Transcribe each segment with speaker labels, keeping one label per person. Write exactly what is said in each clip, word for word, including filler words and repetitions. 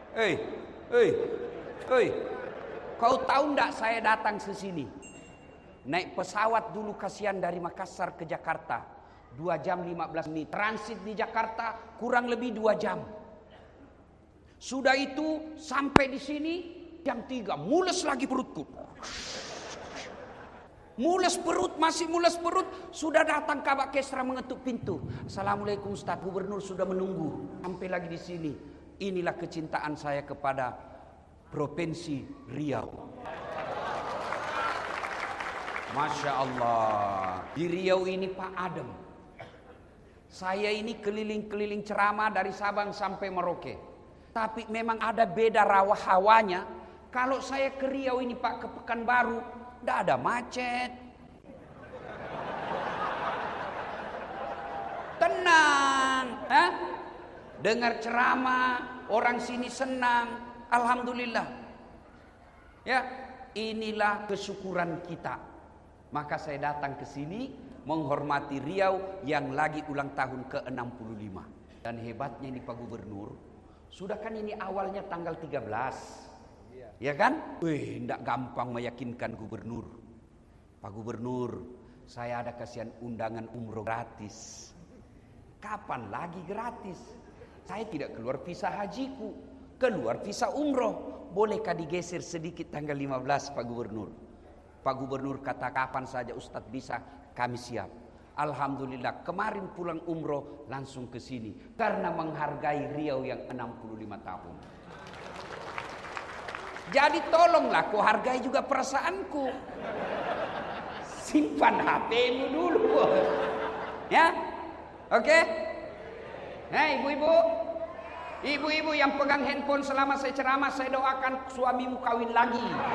Speaker 1: Hei, hei, hei. Kau tahu enggak saya datang ke sini? Naik pesawat dulu kasihan dari Makassar ke Jakarta. dua jam lima belas menit. Transit di Jakarta kurang lebih dua jam. Sudah itu sampai di sini jam tiga. Mules lagi perutku. Mules perut, masih mules perut. Sudah datang Kabak Kesra mengetuk pintu. Assalamualaikum Ustaz, Gubernur sudah menunggu. Sampai lagi di sini. Inilah kecintaan saya kepada Provinsi Riau. Masya Allah. Di Riau ini Pak Adem. Saya ini keliling-keliling ceramah dari Sabang sampai Merauke. Tapi memang ada beda rawa hawanya. Kalau saya ke Riau ini Pak, ke Pekanbaru, tidak ada macet. Tenang. Eh? Dengar ceramah, orang sini senang. Alhamdulillah. Ya, inilah kesyukuran kita. Maka saya datang ke sini menghormati Riau yang lagi ulang tahun ke enam puluh lima. Dan hebatnya ini Pak Gubernur, sudah kan ini awalnya tanggal tiga belas. Ya kan? Wih, tidak gampang meyakinkan Gubernur. Pak Gubernur, saya ada kasihan undangan umroh gratis. Kapan lagi gratis? Saya tidak keluar visa hajiku, keluar visa umroh. Bolehkah digeser sedikit tanggal lima belas Pak Gubernur? Pak Gubernur kata kapan saja Ustadz bisa, kami siap. Alhamdulillah kemarin pulang umroh langsung ke sini karena menghargai Riau yang enam puluh lima tahun. Jadi tolonglah kau hargai juga perasaanku. Simpan H P-mu dulu. Ya? Oke? Okay? Nah, ibu-ibu, ibu-ibu yang pegang handphone selama saya ceramah, saya doakan suamimu kawin lagi.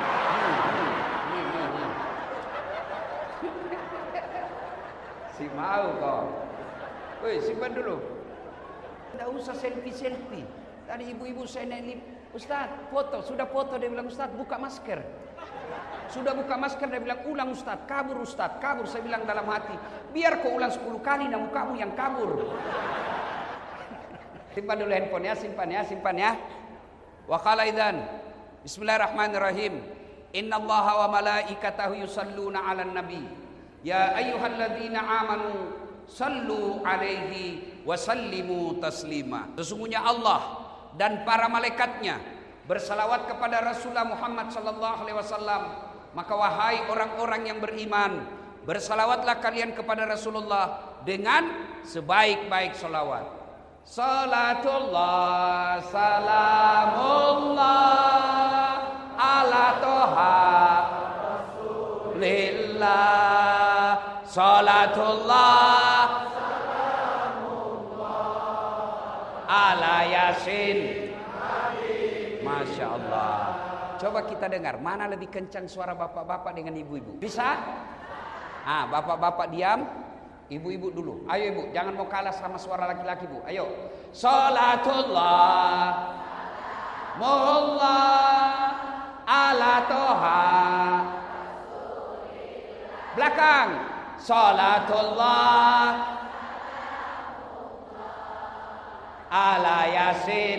Speaker 1: Si mau kok. Woi, simpan dulu. Tidak usah selfie-selfie. Tadi ibu-ibu saya naik, Ustaz, foto. Sudah foto, dia bilang, Ustaz, buka masker. Sudah buka masker, dia bilang, ulang Ustaz, kabur Ustaz, kabur. Saya bilang dalam hati, biar kau ulang sepuluh kali, namun kamu yang kabur. Simpan dulu handphone ya, simpan ya, simpan ya. Wa qala idzan. Bismillahirrahmanirrahim. Innallaha wa malaikatahu yusalluna 'alan nabi. Ya ayyuhalladzina amanu sallu 'alaihi wa sallimu taslima. Sesungguhnya Allah dan para malaikatnya bersalawat kepada Rasulullah Muhammad sallallahu alaihi wasallam. Maka wahai orang-orang yang beriman, bersalawatlah kalian kepada Rasulullah dengan sebaik-baik salawat. Salatullah salamullah ala toha Rasulillah. Salatullah salamullah ala Yasin. Masya Allah. Coba kita dengar mana lebih kencang suara bapak-bapak dengan ibu-ibu. Bisa? Ah, bapak-bapak diam. Ibu-ibu dulu. Ayo ibu, jangan mau kalah sama suara laki-laki bu. Ayo. Salatullah mullah ala toha. Belakang. Salatullah ala Yasin.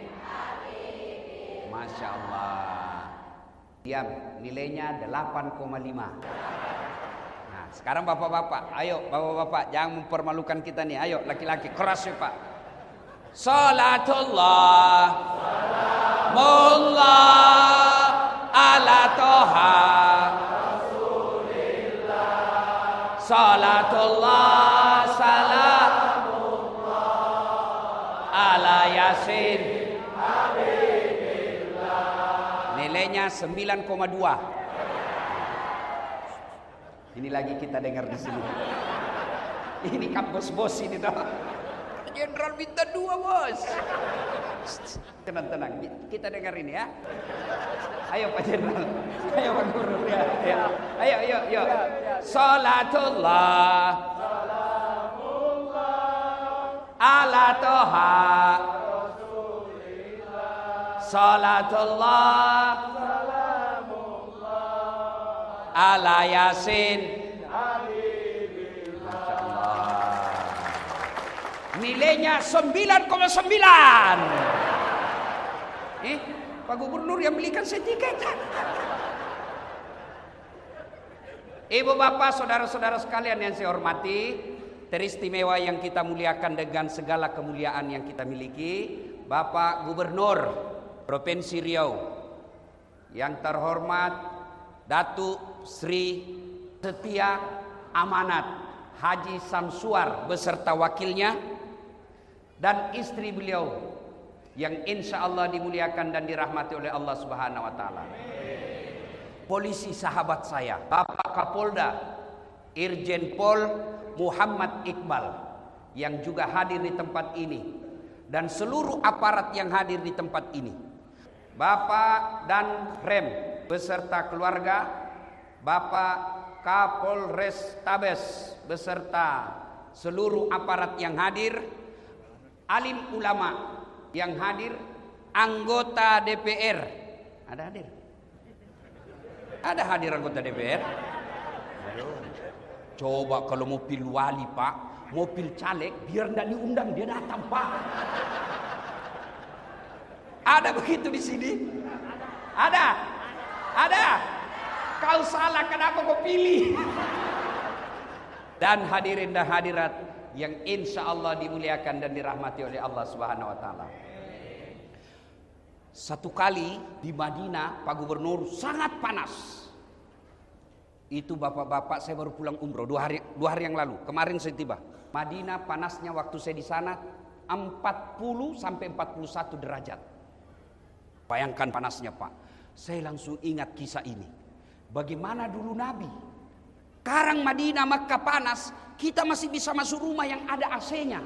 Speaker 1: Masya Allah. Diam, nilainya delapan koma lima. Nah, sekarang bapak-bapak, ayo bapak-bapak, jangan mempermalukan kita nih. Ayo laki-laki, keras ya Pak. Salatullah mullah ala toha Rasulillah. Salatullah salamullah ala Yasin. Nilainya sembilan koma dua. Ini lagi kita dengar di sini. Ini kampus bos ini toh. Jenderal minta dua bos. Tenang-tenang, kita dengar ini ya. Ayo Pak Jenderal. Ayo Pak Guru ya. ya. Ayo, ayo, ayo. Salatullah salamullah ala toha Rasulillah. Salatullah salamullah ala Yasin. Masya Allah. Nilainya sembilan koma sembilan. Eh, Pak Gubernur yang belikan saya tiket. Ibu bapak, saudara-saudara sekalian yang saya hormati, teristimewa yang kita muliakan dengan segala kemuliaan yang kita miliki, Bapak Gubernur Provinsi Riau yang terhormat Datuk Sri Setia Amanat Haji Samsuar beserta wakilnya dan istri beliau yang insya Allah dimuliakan dan dirahmati oleh Allah Subhanahu wa taala. Polisi sahabat saya, Bapak Kapolda Irjen Pol Muhammad Iqbal yang juga hadir di tempat ini dan seluruh aparat yang hadir di tempat ini. Bapak dan Rem beserta keluarga, Bapak Kapolres Tabes beserta seluruh aparat yang hadir, alim ulama yang hadir, anggota D P R. Ada hadir? Ada hadir anggota D P R? Coba kalau mobil wali Pak, mobil caleg, biar tidak diundang dia datang Pak. Ada begitu di sini? Ada? Ada? Kau salah, kenapa kau pilih? Dan hadirin dan hadirat yang insya Allah dimuliakan dan dirahmati oleh Allah Subhanahu wa taala. Satu kali di Madinah, Pak Gubernur, sangat panas. Itu bapak-bapak, saya baru pulang umroh dua hari dua hari yang lalu. Kemarin saya tiba. Madinah panasnya waktu saya di sana empat puluh sampai empat puluh satu derajat. Bayangkan panasnya Pak. Saya langsung ingat kisah ini. Bagaimana dulu Nabi? Sekarang Madinah, Makkah panas, kita masih bisa masuk rumah yang ada A C-nya.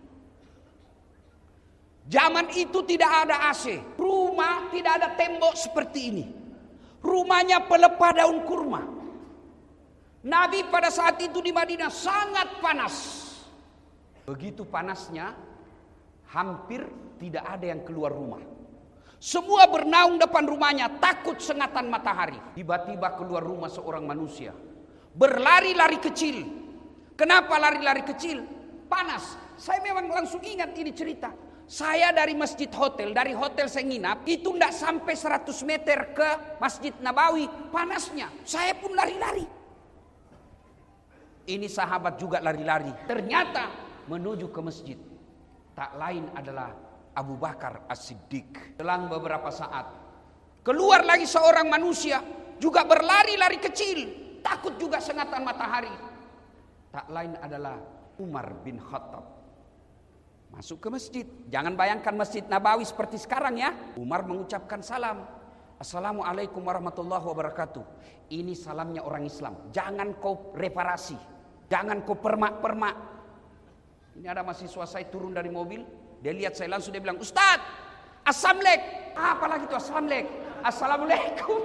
Speaker 1: Zaman itu tidak ada A C. Rumah tidak ada tembok seperti ini. Rumahnya pelepah daun kurma. Nabi pada saat itu di Madinah sangat panas. Begitu panasnya, hampir tidak ada yang keluar rumah. Semua bernaung depan rumahnya, takut sengatan matahari. Tiba-tiba keluar rumah seorang manusia, berlari-lari kecil. Kenapa lari-lari kecil? Panas. Saya memang langsung ingat ini cerita. Saya dari masjid hotel, dari hotel saya nginap, itu tidak sampai seratus meter ke Masjid Nabawi, panasnya. Saya pun lari-lari. Ini sahabat juga lari-lari. Ternyata menuju ke masjid. Tak lain adalah Abu Bakar As-Siddiq. Selang beberapa saat, keluar lagi seorang manusia, juga berlari-lari kecil, takut juga sengatan matahari. Tak lain adalah Umar bin Khattab. Masuk ke masjid. Jangan bayangkan Masjid Nabawi seperti sekarang ya. Umar mengucapkan salam. Assalamualaikum warahmatullahi wabarakatuh. Ini salamnya orang Islam. Jangan kau reparasi. Jangan kau permak-permak. Ini ada mahasiswa saya turun dari mobil. Dia lihat saya langsung dia bilang, Ustaz, Assalamualaikum. Apalagi itu Assalamualaikum. Assalamualaikum.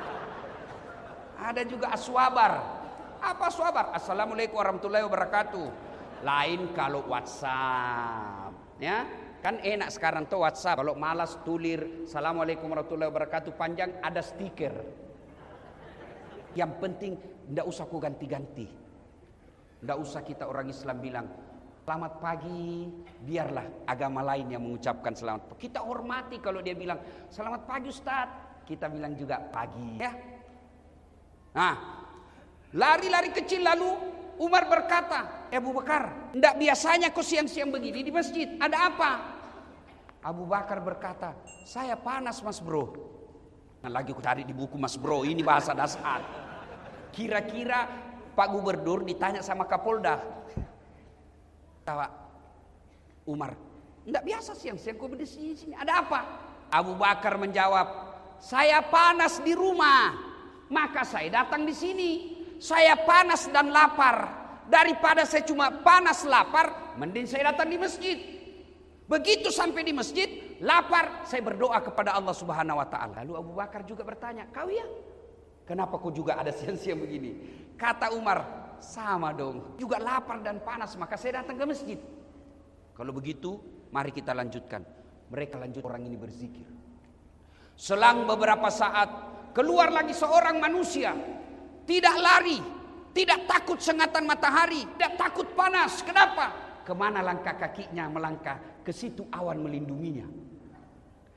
Speaker 1: Ada juga aswabar. Apa aswabar? Assalamualaikum warahmatullahi wabarakatuh. Lain kalau WhatsApp, ya kan enak sekarang tuh WhatsApp. Kalau malas tulir Assalamualaikum warahmatullahi wabarakatuh panjang, ada stiker. Yang penting tidak usah ku ganti-ganti. Tidak usah kita orang Islam bilang selamat pagi, biarlah agama lain yang mengucapkan selamat pagi. Kita hormati kalau dia bilang selamat pagi Ustaz, kita bilang juga pagi ya. Nah, lari-lari kecil lalu Umar berkata, Abu Bakar, tidak biasanya kau siang-siang begini di masjid, ada apa? Abu Bakar berkata, saya panas mas bro. Nah, lagi aku cari di buku mas bro, ini bahasa dasar. Kira-kira Pak Gubernur ditanya sama Kapolda. Tawa Umar, tidak biasa siang-siang kau berdiri di sini, ada apa? Abu Bakar menjawab, saya panas di rumah, maka saya datang di sini. Saya panas dan lapar. Daripada saya cuma panas lapar, mending saya datang di masjid. Begitu sampai di masjid, lapar, saya berdoa kepada Allah Subhanahu wa taala. Lalu Abu Bakar juga bertanya, "Kau ya? Kenapa kau juga ada siang-siang begini?" Kata Umar, "Sama dong. Juga lapar dan panas, maka saya datang ke masjid." Kalau begitu, mari kita lanjutkan. Mereka lanjut, orang ini berzikir. Selang beberapa saat, keluar lagi seorang manusia. Tidak lari, tidak takut sengatan matahari, tidak takut panas. Kenapa? Kemana langkah kakinya melangkah? Ke situ awan melindunginya.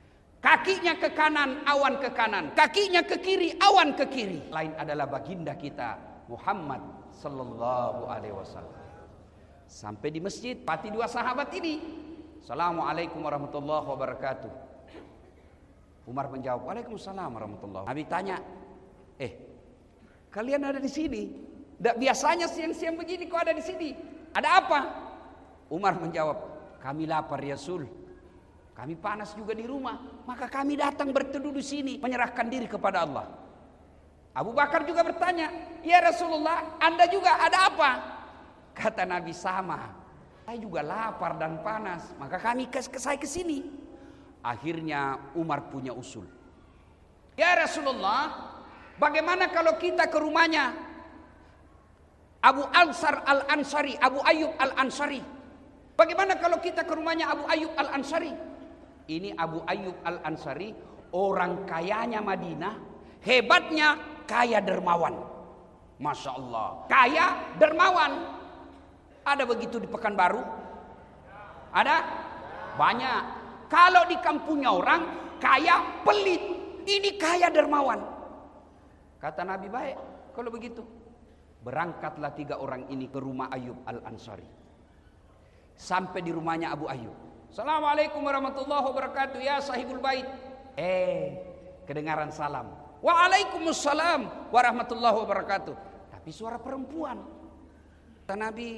Speaker 1: Kakinya ke kanan, awan ke kanan. Kakinya ke kiri, awan ke kiri. Lain adalah baginda kita Muhammad sallallahu alaihi wasallam. Sampai di masjid, pati dua sahabat ini. Assalamualaikum warahmatullahi wabarakatuh. Umar menjawab, Waalaikumsalam warahmatullahi wabarakatuh. Nabi tanya, eh, kalian ada di sini? Tidak biasanya siang-siang begini kok ada di sini. Ada apa? Umar menjawab, kami lapar ya Rasul. Kami panas juga di rumah, maka kami datang berteduh di sini, menyerahkan diri kepada Allah. Abu Bakar juga bertanya, ya Rasulullah, Anda juga ada apa? Kata Nabi, sama. Saya juga lapar dan panas, maka kami ke, ke saya ke sini. Akhirnya Umar punya usul. Ya Rasulullah, bagaimana kalau kita ke rumahnya Abu Ansar Al-Ansari, Abu Ayyub Al-Ansari? Bagaimana kalau kita ke rumahnya Abu Ayyub Al-Ansari? Ini Abu Ayyub Al-Ansari, orang kayanya Madinah, hebatnya kaya dermawan. Masya Allah, kaya dermawan. Ada begitu di Pekanbaru? Ada? Banyak. Kalau di kampungnya orang kaya pelit, ini kaya dermawan. Kata Nabi, baik kalau begitu. Berangkatlah tiga orang ini ke rumah Ayyub Al-Ansari. Sampai di rumahnya Abu Ayyub. Assalamualaikum warahmatullahi wabarakatuh ya sahibul bait. Eh, kedengaran salam. Waalaikumsalam warahmatullahi wabarakatuh. Tapi suara perempuan. Kata Nabi,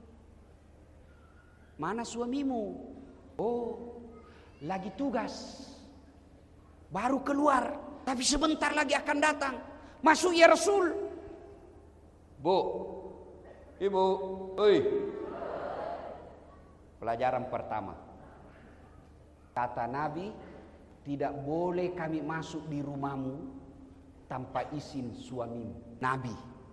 Speaker 1: mana suamimu? Oh, lagi tugas. Baru keluar, tapi sebentar lagi akan datang. Masuk ya Rasul. Bu, ibu, oi. Pelajaran pertama. Kata Nabi, tidak boleh kami masuk di rumahmu tanpa izin suamimu. Nabi.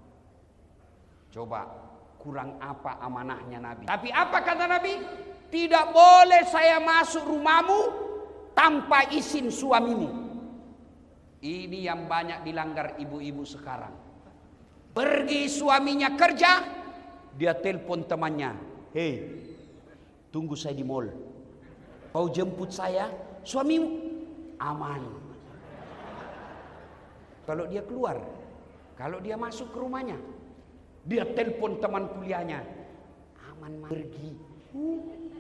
Speaker 1: Coba, kurang apa amanahnya Nabi? Tapi apa kata Nabi? Tidak boleh saya masuk rumahmu tanpa izin suamimu. Ini yang banyak dilanggar ibu-ibu sekarang. Pergi suaminya kerja, dia telepon temannya. Hei, tunggu saya di mall. Kau jemput saya, suamimu aman. Kalau dia keluar, kalau dia masuk ke rumahnya, dia telepon teman kuliahnya, aman pergi. Uh,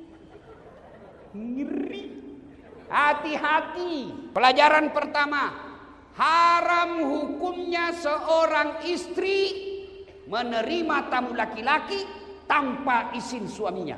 Speaker 1: ngeri. Hati-hati. Pelajaran pertama, haram hukumnya seorang istri menerima tamu laki-laki tanpa izin suaminya.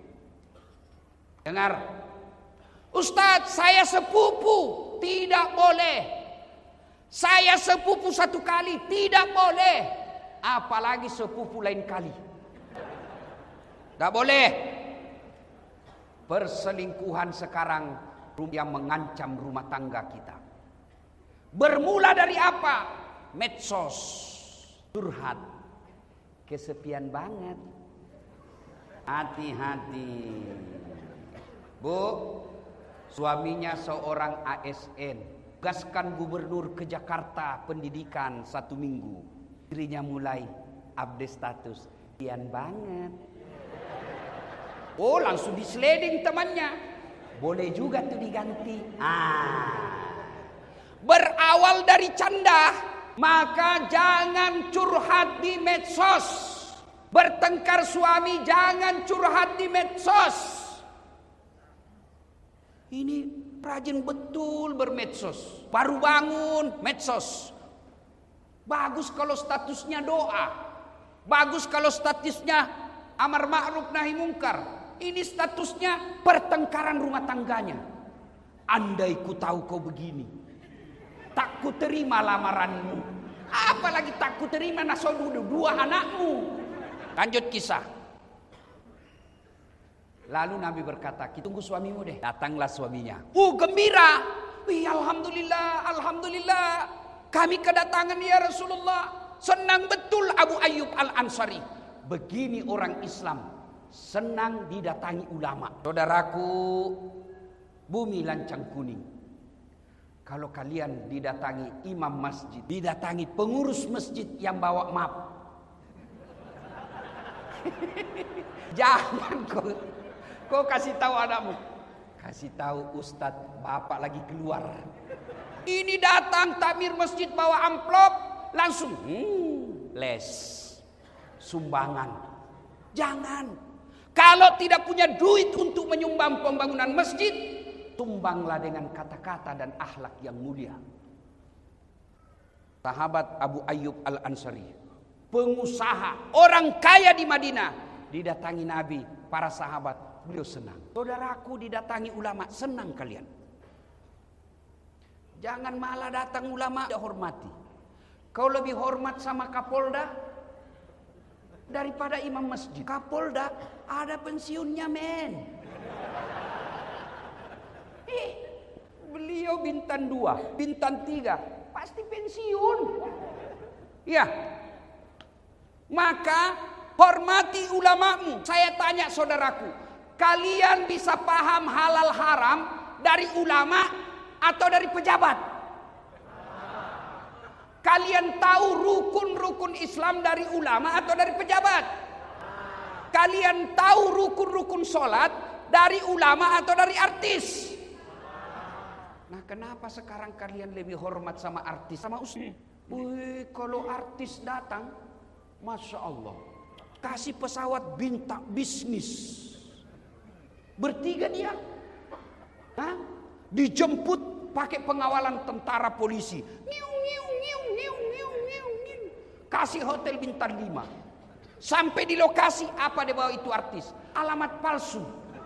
Speaker 1: Dengar. Ustadz, saya sepupu, tidak boleh. Saya sepupu satu kali, tidak boleh. Apalagi sepupu lain kali. Tidak boleh. Perselingkuhan sekarang yang mengancam rumah tangga kita. Bermula dari apa? Medsos, curhat, kesepian banget. Hati-hati. Bu, suaminya seorang A S N, tugaskan gubernur ke Jakarta pendidikan satu minggu. Istrinya mulai update status, kian banget. Oh, langsung disleding temannya. Boleh juga tuh diganti. Ah, berawal dari canda, maka jangan curhat di medsos. Bertengkar suami, jangan curhat di medsos. Ini rajin betul bermedsos. Baru bangun medsos. Bagus kalau statusnya doa. Bagus kalau statusnya amar ma'ruf nahi mungkar. Ini statusnya pertengkaran rumah tangganya. Andai ku tahu kau begini, tak ku terima lamaranmu. Apalagi tak ku terima nasodu dua anakmu. Lanjut kisah. Lalu Nabi berkata, kita tunggu suamimu deh. Datanglah suaminya. Uh, gembira. Wih, alhamdulillah, alhamdulillah. Kami kedatangan ya Rasulullah. Senang betul Abu Ayyub Al-Ansari. Begini orang Islam. Senang didatangi ulama. Saudaraku, bumi lancang kuning. Kalau kalian didatangi imam masjid, didatangi pengurus masjid yang bawa map. Jangan kau, kau kasih tahu anakmu. Kasih tahu Ustadz, bapak lagi keluar. Ini datang takmir masjid bawa amplop, langsung hmm, les sumbangan. Jangan. Kalau tidak punya duit untuk menyumbang pembangunan masjid, tumbanglah dengan kata-kata dan akhlak yang mulia. Sahabat Abu Ayyub Al-Ansari, pengusaha, orang kaya di Madinah, didatangi Nabi, para sahabat, beliau senang. Saudaraku didatangi ulama, senang kalian. Jangan malah datang ulama tidak hormati. Kau lebih hormat sama Kapolda daripada imam masjid. Kapolda ada pensiunnya, men. Eh, beliau bintang dua, bintang tiga, pasti pensiun. Ya, maka hormati ulamamu. Saya tanya saudaraku, kalian bisa paham halal haram dari ulama atau dari pejabat? Kalian tahu rukun-rukun Islam dari ulama atau dari pejabat? Kalian tahu rukun-rukun sholat dari ulama atau dari artis? Nah, kenapa sekarang kalian lebih hormat sama artis, sama ustaz? Wih, kalau artis datang, Masya Allah, kasih pesawat bintang bisnis, bertiga dia, Hah? dijemput pakai pengawalan tentara polisi, ngiu, ngiu, ngiu, ngiu, ngiu, ngiu, ngiu. Kasih hotel bintang lima, sampai di lokasi apa dia bawa itu artis, alamat palsu,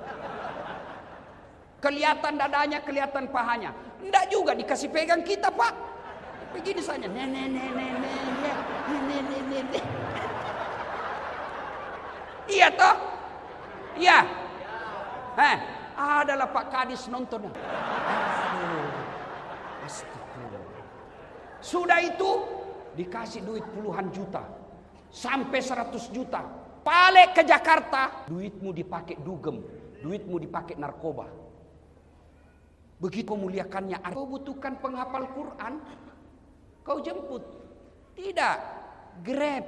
Speaker 1: kelihatan dadanya, kelihatan pahanya, enggak juga dikasih pegang kita pak. Begini saja, nenek, nenek, nenek, nenek, nenek, nenek. Iya toh? Iya. Eh, adalah Pak Kadis nonton. Aduh, astagfirullah. Sudah itu dikasih duit puluhan juta, sampai seratus juta. Balik ke Jakarta, duitmu dipakai dugem, duitmu dipakai narkoba. Begitu memuliakannya, kau butuhkan penghafal Quran, kau jemput. Tidak, Grab.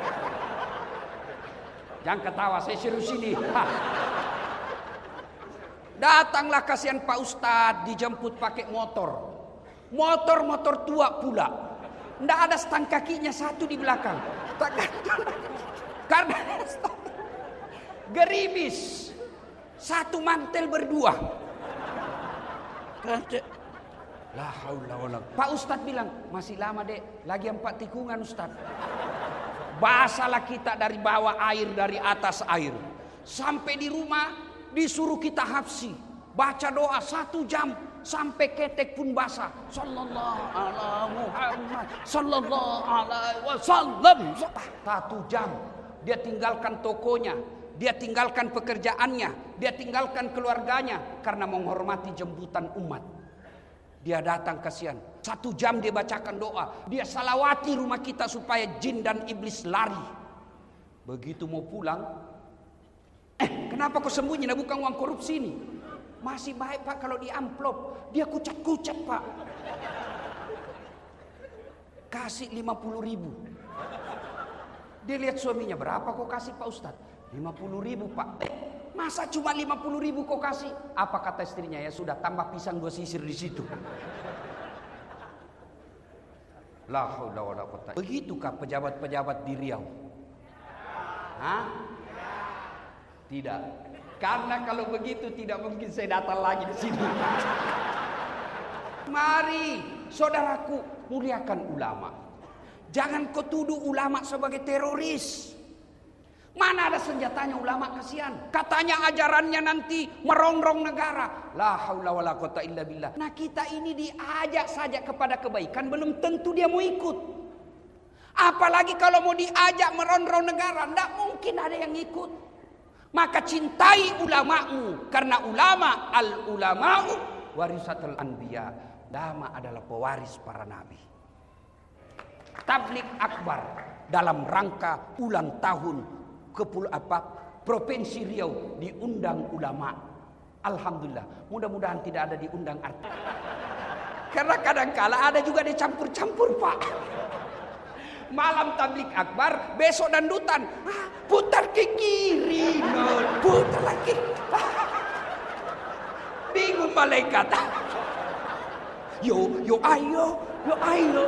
Speaker 1: Jangan ketawa, saya serius ini. Ha. Datanglah kasihan Pak Ustadz, dijemput pakai motor. Motor-motor tua pula. Nggak ada stang kakinya satu di belakang. Karena gerimis. Satu mantel berdua. La haula wala. Pak Ustadz bilang, masih lama dek, lagi empat tikungan Ustadz. Basalah kita dari bawah air, dari atas air. Sampai di rumah disuruh kita hafsi, baca doa satu jam sampai ketek pun basah. Sallallahu alaihi Muhammad, sallallahu alaihi wasallam. Satu jam dia tinggalkan tokonya, dia tinggalkan pekerjaannya, dia tinggalkan keluarganya karena menghormati jemputan umat. Dia datang kasihan, satu jam dia bacakan doa, dia salawati rumah kita supaya jin dan iblis lari. Begitu mau pulang, eh kenapa kau sembunyi? Nah, bukan uang korupsi ini. Masih baik pak kalau di amplop, dia kucat-kucat pak. Kasih lima puluh ribu. Dia lihat suaminya, berapa kau kasih Pak Ustadz? lima puluh ribu pak. Eh, masa cuma lima puluh ribu kau kasih? Apa kata istrinya? Ya sudah, tambah pisang dua sisir di situ. La haula wala quwwata. Begitukah pejabat-pejabat di Riau? Hah? Tidak. Karena kalau begitu tidak mungkin saya datang lagi di sini. Mari, saudaraku, muliakan ulama. Jangan kau tuduh ulama sebagai teroris. Mana ada senjatanya ulama, kasihan. Katanya ajarannya nanti merongrong negara. La haula wala quwwata illa billah. Nah kita ini diajak saja kepada kebaikan, belum tentu dia mau ikut. Apalagi kalau mau diajak merongrong negara, tidak mungkin ada yang ikut. Maka cintai ulamamu, karena ulama al ulama'u warisatul anbiya. Ulama adalah pewaris para nabi. Tablik akbar dalam rangka ulang tahun Kepul apa Provinsi Riau diundang ulama. Alhamdulillah. Mudah-mudahan tidak ada diundang artis. Karena kadang-kala ada juga dicampur-campur pak. Malam tablik akbar, besok dandutan. Ah, putar ke kiri, non. Putar lagi. bangun malaikat. Yo, yo ayo, yo ayo.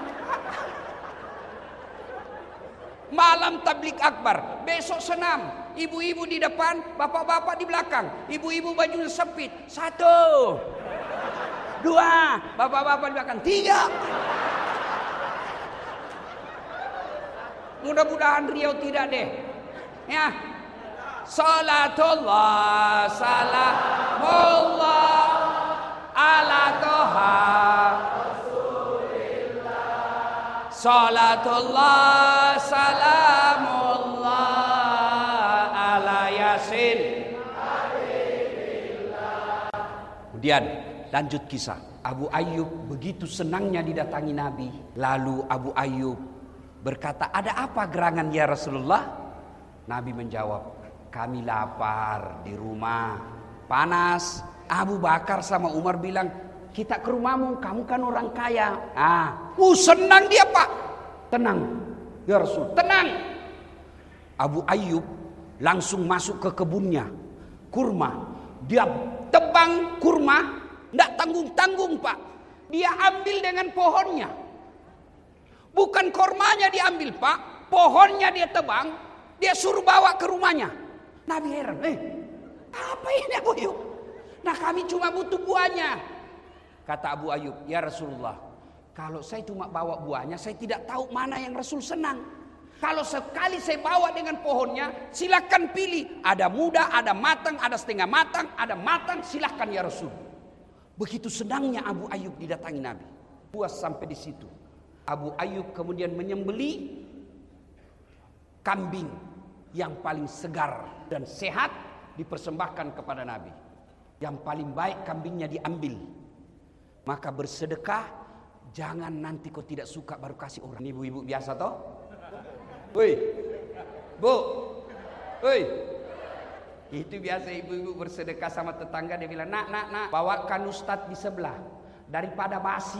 Speaker 1: Malam tablik akbar, besok senam. Ibu-ibu di depan, bapak-bapak di belakang. Ibu-ibu bajunya sempit. Satu, dua, bapak-bapak di belakang. Tiga. Mudah-mudahan Riau tidak deh. Ya. Salatullah, salamullah ala toha. Salatullah, salamullah ala yasin. Kemudian lanjut kisah. Abu Ayyub begitu senangnya didatangi Nabi. Lalu Abu Ayyub berkata, ada apa gerangan ya Rasulullah? Nabi menjawab, kami lapar di rumah, panas. Abu Bakar sama Umar bilang, kita ke rumahmu, kamu kan orang kaya. Ah, uh, senang dia Pak. Tenang, ya Rasul, tenang. Abu Ayyub langsung masuk ke kebunnya, kurma. Dia tebang kurma, tidak tanggung-tanggung Pak. Dia ambil dengan pohonnya. Bukan kurmanya diambil Pak, pohonnya dia tebang, dia suruh bawa ke rumahnya. Nabi heran, eh apa ini Abu Ayyub? Nah kami cuma butuh buahnya. Kata Abu Ayyub, ya Rasulullah, kalau saya cuma bawa buahnya, saya tidak tahu mana yang Rasul senang. Kalau sekali saya bawa dengan pohonnya, silakan pilih. Ada muda, ada matang, ada setengah matang, ada matang, silakan ya Rasul. Begitu senangnya Abu Ayyub didatangi Nabi. Puas sampai di situ. Abu Ayyub kemudian menyembeli kambing yang paling segar dan sehat dipersembahkan kepada Nabi. Yang paling baik kambingnya diambil. Maka bersedekah, jangan nanti kau tidak suka baru kasih orang. Ibu-ibu biasa toh? Woi, bu, woi. Itu biasa ibu-ibu bersedekah sama tetangga, dia bilang, nak, nak, nak, bawakan ustadz di sebelah daripada basi.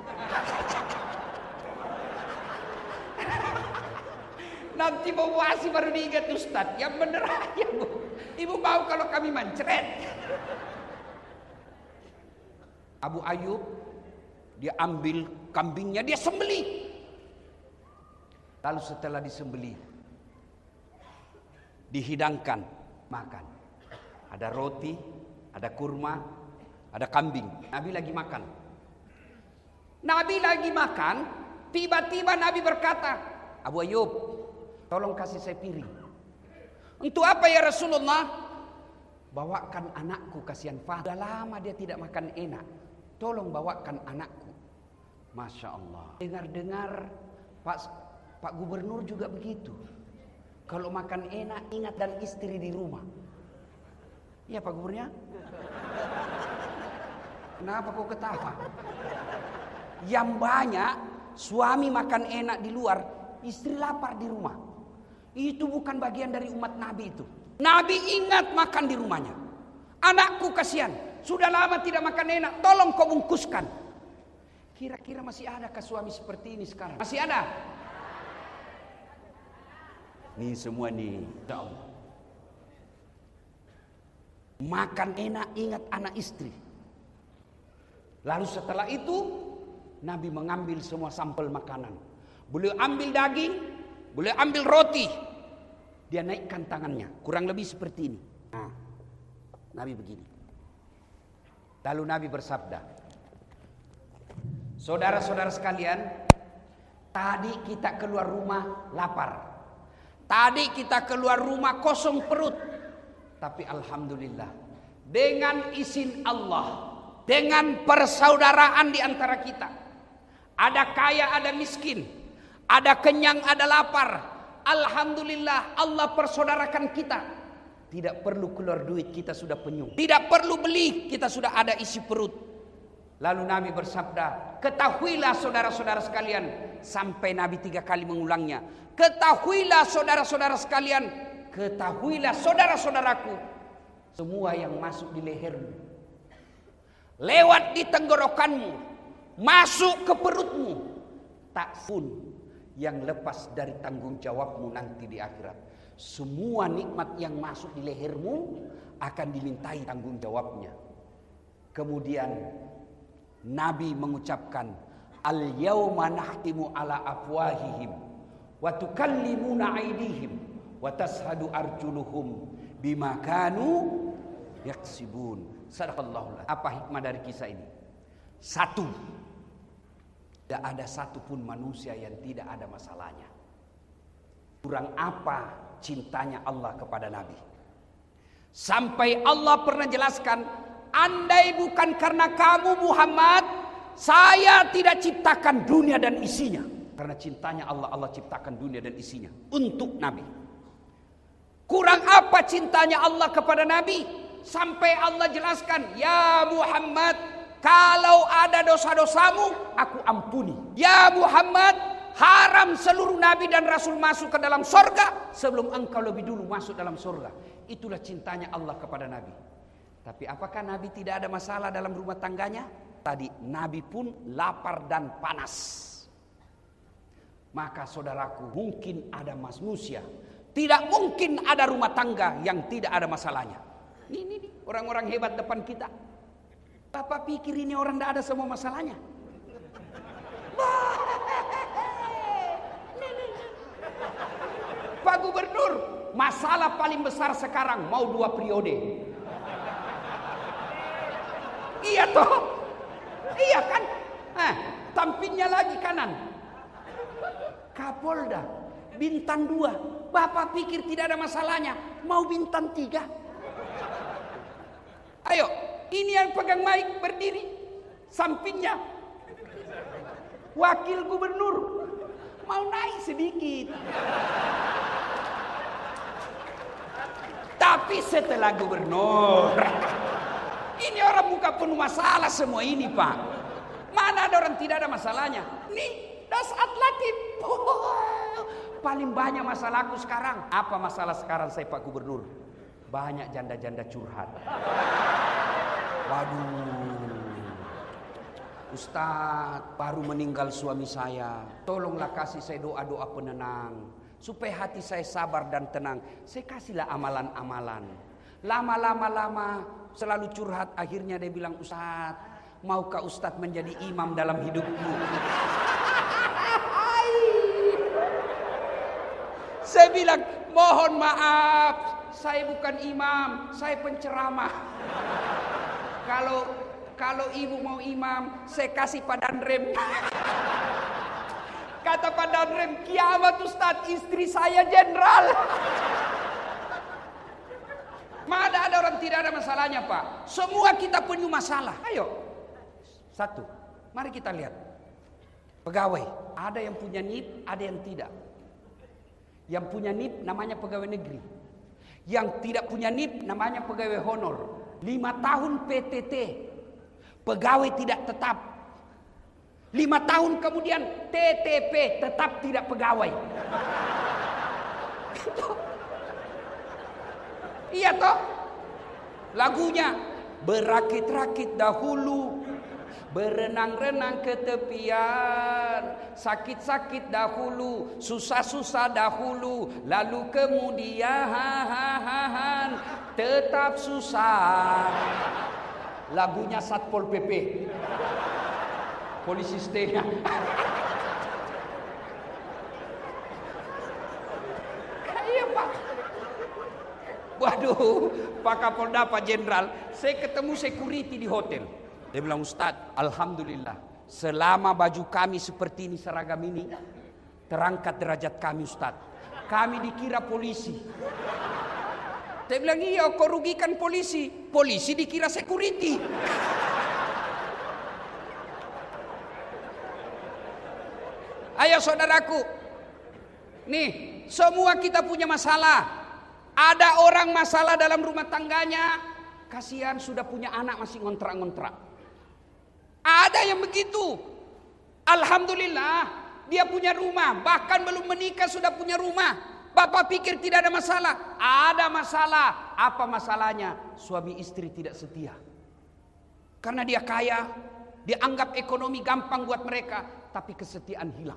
Speaker 1: Nanti mau basi baru diingat ustadz. Yang bener aja bu. Ibu mau kalau kami mencret. Abu Ayyub dia ambil kambingnya, dia sembelih. Lalu setelah disembelih, dihidangkan, makan. Ada roti, ada kurma, ada kambing. Nabi lagi makan. Nabi lagi makan, tiba-tiba Nabi berkata, Abu Ayyub, tolong kasih saya piring. Untuk apa ya Rasulullah? Bawakan anakku, kasihan Fahd. Sudah lama dia tidak makan enak. Tolong bawakan anakku. Masya Allah. Dengar-dengar Pak Pak Gubernur juga begitu. Kalau makan enak ingat dan istri di rumah. Iya Pak Gubernurnya. Kenapa kau ketawa? Yang banyak suami makan enak di luar, istri lapar di rumah. Itu bukan bagian dari umat Nabi itu. Nabi ingat makan di rumahnya. Anakku kasihan, sudah lama tidak makan enak, tolong kau bungkuskan. Kira-kira masih adakah suami seperti ini sekarang? Masih ada? Nih semua nih, ya Allah. Makan enak ingat anak istri. Lalu setelah itu Nabi mengambil semua sampel makanan. Beliau ambil daging, beliau ambil roti. Dia naikkan tangannya, kurang lebih seperti ini. Nah, Nabi begini. Lalu Nabi bersabda, saudara-saudara sekalian, tadi kita keluar rumah lapar. Tadi kita keluar rumah kosong perut. Tapi alhamdulillah, dengan izin Allah, dengan persaudaraan di antara kita, ada kaya, ada miskin, ada kenyang, ada lapar. Alhamdulillah, Allah persaudarakan kita. Tidak perlu keluar duit, kita sudah penyung. Tidak perlu beli, kita sudah ada isi perut. Lalu Nabi bersabda, ketahuilah saudara-saudara sekalian. Sampai Nabi tiga kali mengulangnya. Ketahuilah saudara-saudara sekalian. Ketahuilah saudara-saudaraku. Semua yang masuk di lehermu, lewat di tenggorokanmu, masuk ke perutmu, tak pun yang lepas dari tanggung jawabmu nanti di akhirat. Semua nikmat yang masuk di lehermu akan dimintai tanggung jawabnya. Kemudian Nabi mengucapkan, al-yawma nahtimu ala afwahihim wa tukallimuna aydihim wa tashhadu arjuluhum bima kanu yaksibun. Sadaqallahu. Apa hikmah dari kisah ini? Satu, tidak ada satupun manusia yang tidak ada masalahnya. Kurang apa cintanya Allah kepada Nabi? Sampai Allah pernah jelaskan, andai bukan karena kamu Muhammad, saya tidak ciptakan dunia dan isinya. Karena cintanya Allah, Allah ciptakan dunia dan isinya untuk Nabi. Kurang apa cintanya Allah kepada Nabi? Sampai Allah jelaskan, ya Muhammad, kalau ada dosa-dosamu, aku ampuni. Ya Muhammad, haram seluruh Nabi dan Rasul masuk ke dalam surga sebelum engkau lebih dulu masuk dalam surga. Itulah cintanya Allah kepada Nabi. Tapi apakah Nabi tidak ada masalah dalam rumah tangganya? Tadi Nabi pun lapar dan panas. Maka saudaraku, mungkin ada manusia, tidak mungkin ada rumah tangga yang tidak ada masalahnya. Ini, ini, ini orang-orang hebat depan kita. Bapak pikir ini orang tidak ada semua masalahnya? Pak Gubernur, masalah paling besar sekarang mau dua periode. Iya toh? Iya kan? Eh, tampilnya lagi kanan. Kapolda, bintang dua. Bapak pikir tidak ada masalahnya, mau bintang tiga. Ayo, ini yang pegang mic berdiri, sampingnya wakil gubernur, mau naik sedikit. Tapi setelah gubernur, ini orang muka penuh masalah semua ini Pak. Mana ada orang tidak ada masalahnya? Nih, Dasat Latif. Oh, paling banyak masalahku sekarang. Apa masalah sekarang saya Pak Gubernur? Banyak janda-janda curhat. Waduh, Ustadz, baru meninggal suami saya. Tolonglah kasih saya doa-doa penenang, supaya hati saya sabar dan tenang. Saya kasihlah amalan-amalan. Lama-lama-lama selalu curhat. Akhirnya dia bilang, Ustadz, maukah Ustadz menjadi imam dalam hidupku? Saya bilang, mohon maaf, saya bukan imam, saya penceramah. Kalau kalau ibu mau imam, saya kasih Pak Danrem. Kata Pak Danrem, kiamat Ustadz, istri saya jenderal. Mana ada orang tidak ada masalahnya Pak? Semua kita punya masalah. Ayo, satu, mari kita lihat. Pegawai, ada yang punya N I P, ada yang tidak. Yang punya N I P namanya pegawai negeri. Yang tidak punya N I P namanya pegawai honor. Lima tahun P T T, pegawai tidak tetap. Lima tahun kemudian T T P, tetap tidak pegawai. Iya toh? Lagunya, berakit-rakit dahulu, berenang-renang ke tepian, sakit-sakit dahulu, susah-susah dahulu, lalu kemudian tetap susah. Lagunya Satpol P P, polisi setia. Iya Pak. Waduh, Pak Kapolda, Pak Jenderal, saya ketemu security di hotel. Dia bilang, Ustadz, alhamdulillah, selama baju kami seperti ini, seragam ini, terangkat derajat kami Ustadz. Kami dikira polisi. Saya bilang, iya, kau rugikan polisi. Polisi dikira security. Ayo saudaraku, nih, semua kita punya masalah. Ada orang masalah dalam rumah tangganya, kasihan sudah punya anak masih ngontrak-ngontrak. Ada yang begitu. Alhamdulillah, dia punya rumah, bahkan belum menikah sudah punya rumah. Bapak pikir tidak ada masalah? Ada masalah. Apa masalahnya? Suami istri tidak setia. Karena dia kaya, dia anggap ekonomi gampang buat mereka, tapi kesetiaan hilang.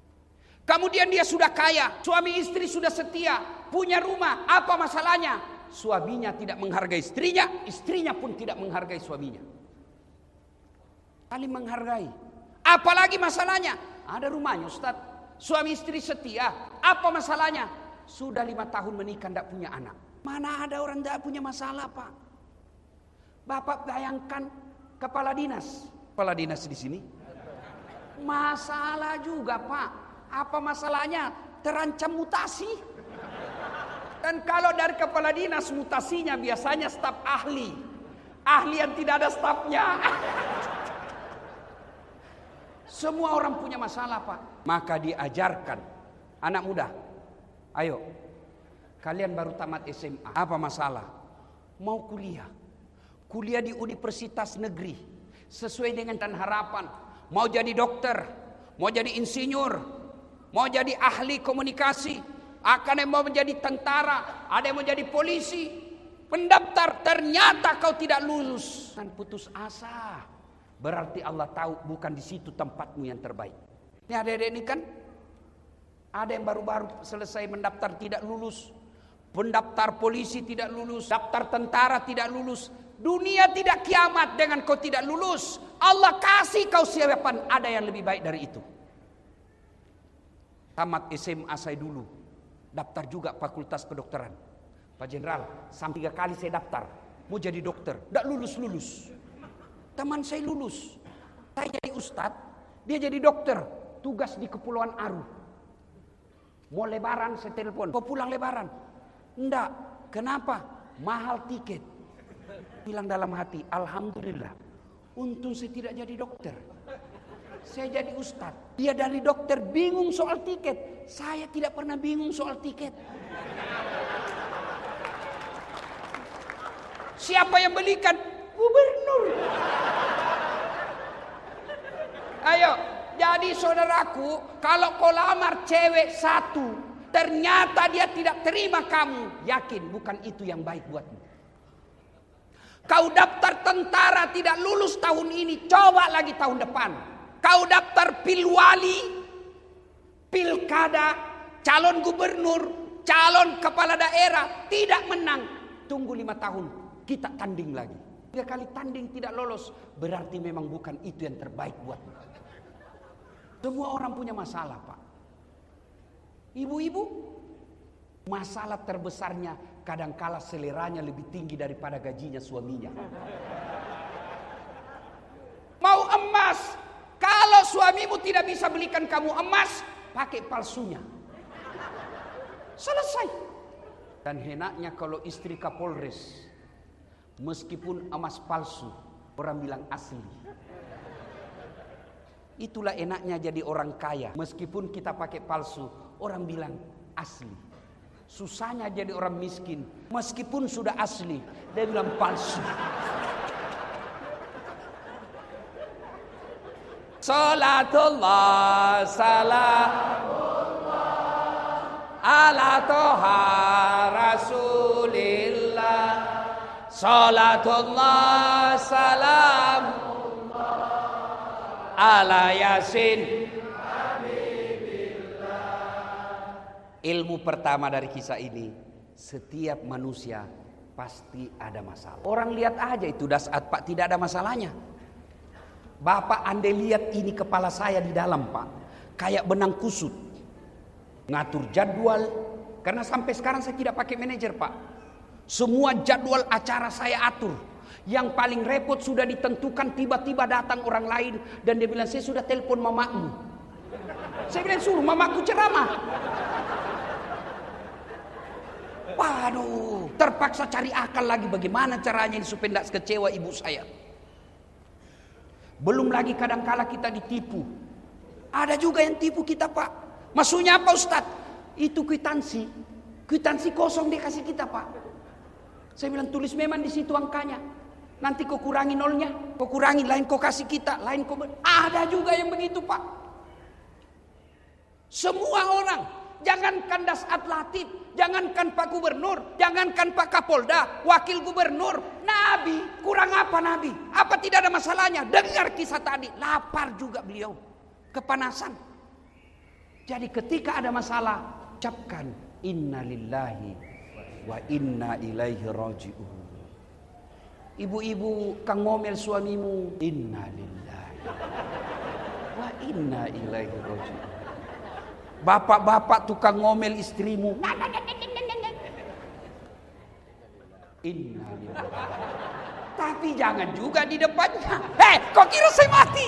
Speaker 1: Kemudian dia sudah kaya, suami istri sudah setia, punya rumah. Apa masalahnya? suaminya tidak menghargai istrinya, istrinya pun tidak menghargai suaminya. Saling menghargai. Apalagi masalahnya, ada rumahnya Ustaz, suami istri setia. Apa masalahnya? Sudah lima tahun menikah tidak punya anak. Mana ada orang tidak punya masalah, Pak? Bapak bayangkan kepala dinas, kepala dinas di sini. Masalah juga, Pak. Apa masalahnya? Terancam mutasi. Dan kalau dari kepala dinas mutasinya biasanya staf ahli. Ahli yang tidak ada stafnya. Semua orang punya masalah, Pak. Maka diajarkan anak muda. Ayo, kalian baru tamat S M A. Apa masalah? Mau kuliah. Kuliah di universitas negeri. Sesuai dengan dan harapan. Mau jadi dokter. Mau jadi insinyur. Mau jadi ahli komunikasi. Akan yang mau menjadi tentara, ada yang mau jadi polisi. Pendaftar, ternyata kau tidak lulus dan putus asa. Berarti Allah tahu bukan di situ tempatmu yang terbaik. Ini adik-adik ini kan ada yang baru-baru selesai mendaftar tidak lulus. Pendaftar polisi tidak lulus, daftar tentara tidak lulus. Dunia tidak kiamat dengan kau tidak lulus. Allah kasih kau siapan ada yang lebih baik dari itu. Tamat S M A saya dulu. Daftar juga fakultas kedokteran. Pak Jenderal, sampai tiga kali saya daftar. Mau jadi dokter, tidak lulus-lulus. Teman saya lulus. Saya jadi ustadz, dia jadi dokter. Tugas di Kepulauan Aru. Mau lebaran, saya telepon. Kau pulang lebaran? Enggak. Kenapa? Mahal tiket. Bilang dalam hati, alhamdulillah. Untung saya tidak jadi dokter. Saya jadi ustadz. Dia dari dokter bingung soal tiket. Saya tidak pernah bingung soal tiket. Siapa yang belikan? Gubernur. Ayo, jadi saudaraku, kalau kau lamar cewek satu, ternyata dia tidak terima kamu, yakin bukan itu yang baik buatmu. Kau daftar tentara tidak lulus tahun ini, coba lagi tahun depan. Kau daftar pilwali, pilkada, calon gubernur, calon kepala daerah, tidak menang. Tunggu lima tahun, kita tanding lagi. Tiga kali tanding tidak lolos, berarti memang bukan itu yang terbaik buatmu. Semua orang punya masalah, Pak. Ibu-ibu, masalah terbesarnya kadangkala seleranya lebih tinggi daripada gajinya suaminya. Mau emas, kalau suamimu tidak bisa belikan kamu emas, pakai palsunya. Selesai. Dan henaknya kalau istri Kapolres, meskipun emas palsu, orang bilang asli. Itulah enaknya jadi orang kaya. Meskipun kita pakai palsu, orang bilang asli. Susahnya jadi orang miskin. Meskipun sudah asli, dia bilang palsu. Salatullah salamullah ala toha rasulillah. Salatullah salamullah ala yasin habibillah. Ilmu pertama dari kisah ini, setiap manusia pasti ada masalah. Orang lihat aja itu dasar Pak, tidak ada masalahnya. Bapak andai lihat ini kepala saya di dalam, Pak, kayak benang kusut. Ngatur jadwal, karena sampai sekarang saya tidak pakai manajer, Pak. Semua jadwal acara saya atur. Yang paling repot sudah ditentukan, tiba-tiba datang orang lain dan dia bilang, saya sudah telepon mamamu. Saya bilang, suruh mamaku ceramah. Waduh, terpaksa cari akal lagi bagaimana caranya ini supaya tidak kecewa ibu saya. Belum lagi kadangkala kita ditipu. Ada juga yang tipu kita, Pak. Maksudnya apa, Ustaz? Itu kwitansi. Kwitansi kosong dia kasih kita, Pak. Saya bilang, tulis memang di situ angkanya. Nanti kau kurangi nolnya, kau kurangi, lain kau kasih kita, lain kau. Ada juga yang begitu, Pak. Semua orang, jangankan Dasat Latif, jangankan Pak Gubernur, jangankan Pak Kapolda, Wakil Gubernur, Nabi, kurang apa Nabi? Apa tidak ada masalahnya? Dengar kisah tadi, lapar juga beliau, kepanasan. Jadi ketika ada masalah, ucapkan innalillahi wa inna ilaihi raji'un. Ibu-ibu kang ngomel suamimu, inna lillahi wa inna ilaihi raji'un. Bapak-bapak tukang ngomel istrimu, inna lillahi. Tapi jangan juga di depannya. Hei, kok kira saya mati?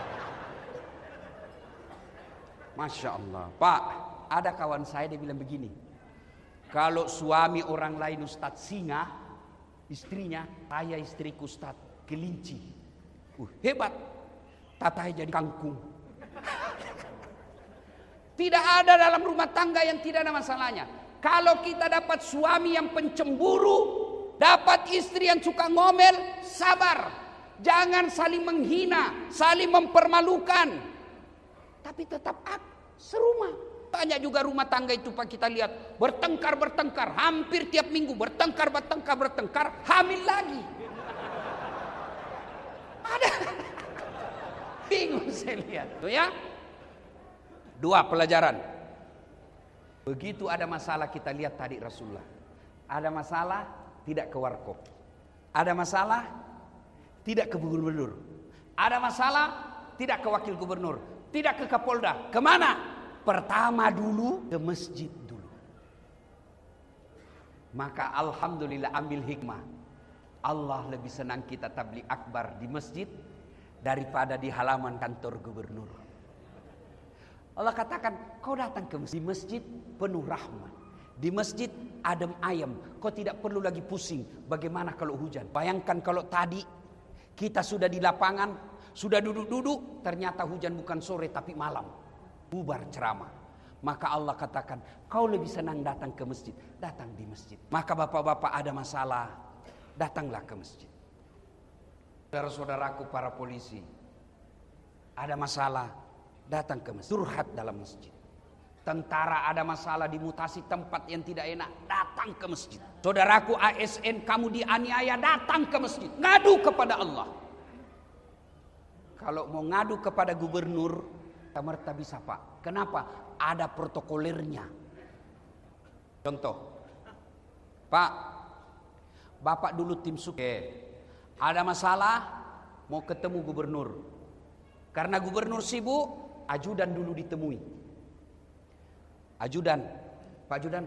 Speaker 1: Masya Allah. Pak, ada kawan saya dia bilang begini, kalau suami orang lain Ustadz singa, istrinya, saya istriku Ustadz kelinci. Uh, hebat. Tatanya jadi kangkung. Tidak ada dalam rumah tangga yang tidak ada masalahnya. Kalau kita dapat suami yang pencemburu, dapat istri yang suka ngomel, sabar. Jangan saling menghina, saling mempermalukan. Tapi tetap up, serumah. Banyak juga rumah tangga itu Pak kita lihat bertengkar-bertengkar, hampir tiap minggu bertengkar-bertengkar bertengkar, hamil lagi. Ada. Bingung saya lihat, tuh ya. Dua pelajaran. Begitu ada masalah kita lihat tadi Rasulullah. Ada masalah tidak ke warkop. Ada masalah tidak ke gubernur. Ada masalah tidak ke wakil gubernur, tidak ke Kapolda. Kemana? Pertama dulu ke masjid dulu. Maka alhamdulillah ambil hikmah. Allah lebih senang kita tabligh akbar di masjid daripada di halaman kantor gubernur. Allah katakan, kau datang ke masjid, di masjid penuh rahmat. Di masjid adem ayem. Kau tidak perlu lagi pusing bagaimana kalau hujan. Bayangkan kalau tadi kita sudah di lapangan, sudah duduk-duduk, ternyata hujan bukan sore tapi malam. Bubar ceramah. Maka Allah katakan, kau lebih senang datang ke masjid, datang di masjid. Maka bapak-bapak ada masalah, datanglah ke masjid. Saudara-saudaraku para polisi, ada masalah, datang ke masjid. Curhat dalam masjid. Tentara ada masalah dimutasi tempat yang tidak enak, datang ke masjid. Saudaraku A S N, kamu dianiaya, datang ke masjid. Ngadu kepada Allah. Kalau mau ngadu kepada gubernur, merta bisa Pak. Kenapa? Ada protokolernya. Contoh, Pak, Bapak dulu tim sukses. Ada masalah, mau ketemu gubernur. Karena gubernur sibuk, ajudan dulu ditemui. Ajudan, Pak Ajudan,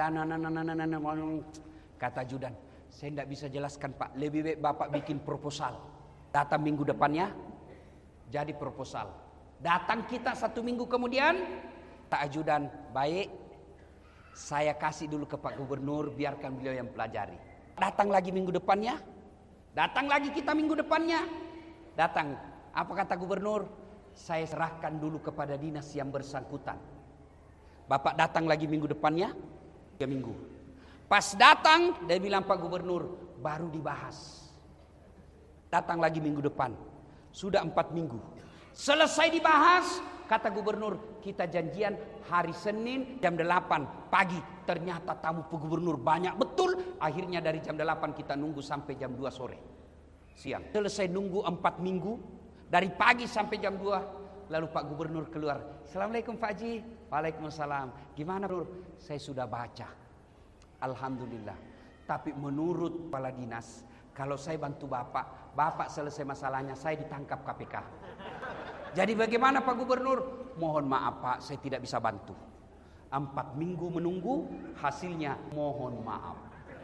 Speaker 1: kata ajudan, saya tidak bisa jelaskan Pak. Lebih baik Bapak bikin proposal. Datang minggu depannya, jadi proposal. Datang kita satu minggu kemudian, tak ajudan, baik, saya kasih dulu ke Pak Gubernur, biarkan beliau yang pelajari. Datang lagi minggu depannya, datang lagi kita minggu depannya, datang, apa kata Gubernur? Saya serahkan dulu kepada dinas yang bersangkutan. Bapak datang lagi minggu depannya, tiga minggu. Pas datang, dia bilang Pak Gubernur, baru dibahas. Datang lagi minggu depan, sudah empat minggu. Selesai dibahas, kata gubernur, kita janjian hari Senin jam delapan pagi. Ternyata tamu Pak Gubernur banyak betul. Akhirnya dari jam delapan kita nunggu sampai jam dua sore. Siang. Selesai nunggu empat minggu. Dari pagi sampai jam dua. Lalu Pak Gubernur keluar. Assalamualaikum Pak Haji. Waalaikumsalam. Gimana Nur? Saya sudah baca. Alhamdulillah. Tapi menurut kepala dinas, kalau saya bantu Bapak, Bapak selesai masalahnya, saya ditangkap K P K. Jadi bagaimana Pak Gubernur? Mohon maaf Pak, saya tidak bisa bantu. Empat minggu menunggu, hasilnya mohon maaf.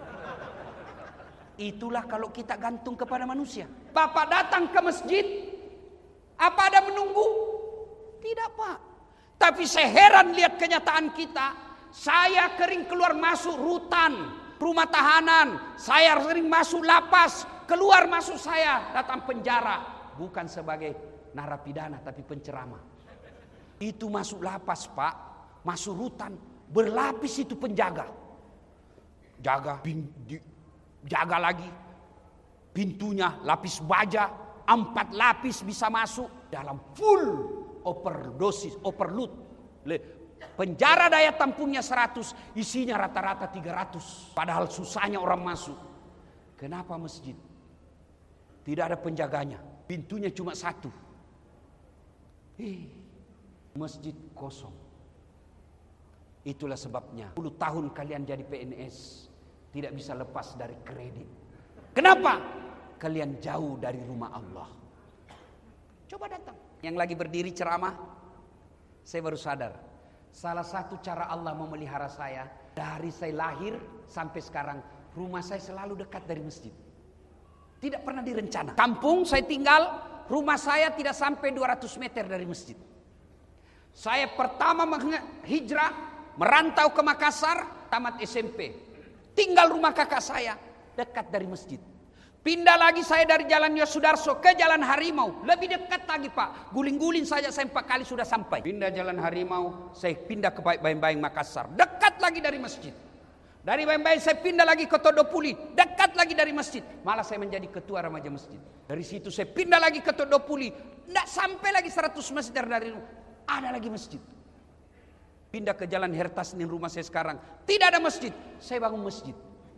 Speaker 1: Itulah kalau kita gantung kepada manusia. Bapak datang ke masjid, apa ada menunggu? Tidak Pak. Tapi saya heran lihat kenyataan kita. Saya kering keluar masuk rutan, rumah tahanan. Saya sering masuk lapas, keluar masuk saya datang penjara. Bukan sebagai narapidana tapi penceramah. Itu masuk lapas Pak, masuk rutan, berlapis itu penjaga. Jaga, bin, di, jaga lagi. Pintunya lapis baja, empat lapis bisa masuk dalam full overdosis, overload. Penjara daya tampungnya seratus, isinya rata-rata tiga ratus. Padahal susahnya orang masuk. Kenapa masjid? Tidak ada penjaganya, pintunya cuma satu. Eh, masjid kosong. Itulah sebabnya sepuluh tahun kalian jadi P N S, tidak bisa lepas dari kredit. Kenapa? Kalian jauh dari rumah Allah. Coba datang. Yang lagi berdiri ceramah, saya baru sadar. Salah satu cara Allah memelihara saya, dari saya lahir sampai sekarang, rumah saya selalu dekat dari masjid. Tidak pernah direncana. Kampung saya tinggal, rumah saya tidak sampai dua ratus meter dari masjid. Saya pertama hijrah, merantau ke Makassar, tamat S M P. Tinggal rumah kakak saya, dekat dari masjid. Pindah lagi saya dari Jalan Yosudarso ke Jalan Harimau. Lebih dekat lagi Pak. Guling-guling saja saya empat kali sudah sampai. Pindah Jalan Harimau, saya pindah ke Bayang-Bayang Makassar. Dekat lagi dari masjid. Dari Bayang-Bayang saya pindah lagi ke Todopuli. Dekat lagi dari masjid. Malah saya menjadi ketua remaja masjid. Dari situ saya pindah lagi ke Todopuli. Tidak sampai lagi seratus meter dari rumah. Ada lagi masjid. Pindah ke Jalan Hertasnin rumah saya sekarang. Tidak ada masjid. Saya bangun masjid.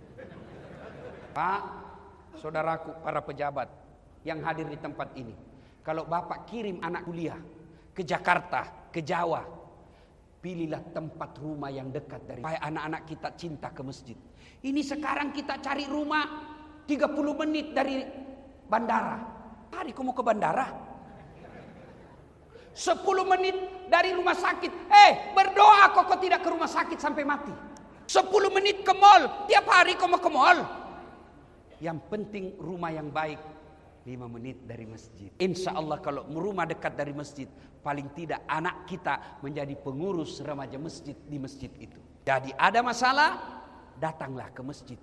Speaker 1: Pak, saudaraku, para pejabat yang hadir di tempat ini, kalau Bapak kirim anak kuliah ke Jakarta, ke Jawa, pilihlah tempat rumah yang dekat dari supaya anak-anak kita cinta ke masjid. Ini sekarang kita cari rumah tiga puluh menit dari bandara. Hari kamu ke bandara? sepuluh menit dari rumah sakit. Eh, berdoa kok kau tidak ke rumah sakit sampai mati. sepuluh menit ke mall. Tiap hari kau mau ke mall. Yang penting rumah yang baik. lima menit dari masjid. Insya Allah kalau rumah dekat dari masjid, paling tidak anak kita menjadi pengurus remaja masjid di masjid itu. Jadi ada masalah, datanglah ke masjid.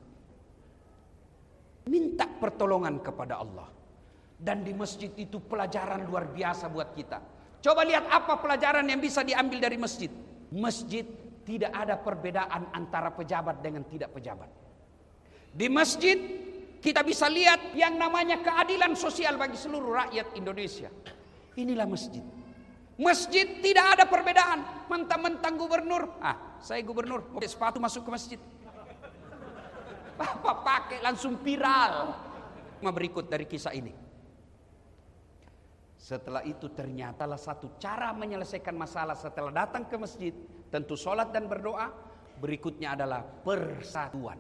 Speaker 1: Minta pertolongan kepada Allah. Dan di masjid itu pelajaran luar biasa buat kita. Coba lihat apa pelajaran yang bisa diambil dari masjid. Masjid tidak ada perbedaan antara pejabat dengan tidak pejabat. Di masjid kita bisa lihat yang namanya keadilan sosial bagi seluruh rakyat Indonesia. Inilah masjid. Masjid tidak ada perbedaan. Mentang-mentang gubernur, ah saya gubernur, pakai sepatu masuk ke masjid. Bapak pakai langsung viral. Berikut dari kisah ini. Setelah itu ternyata satu cara menyelesaikan masalah setelah datang ke masjid, tentu sholat dan berdoa. Berikutnya adalah persatuan.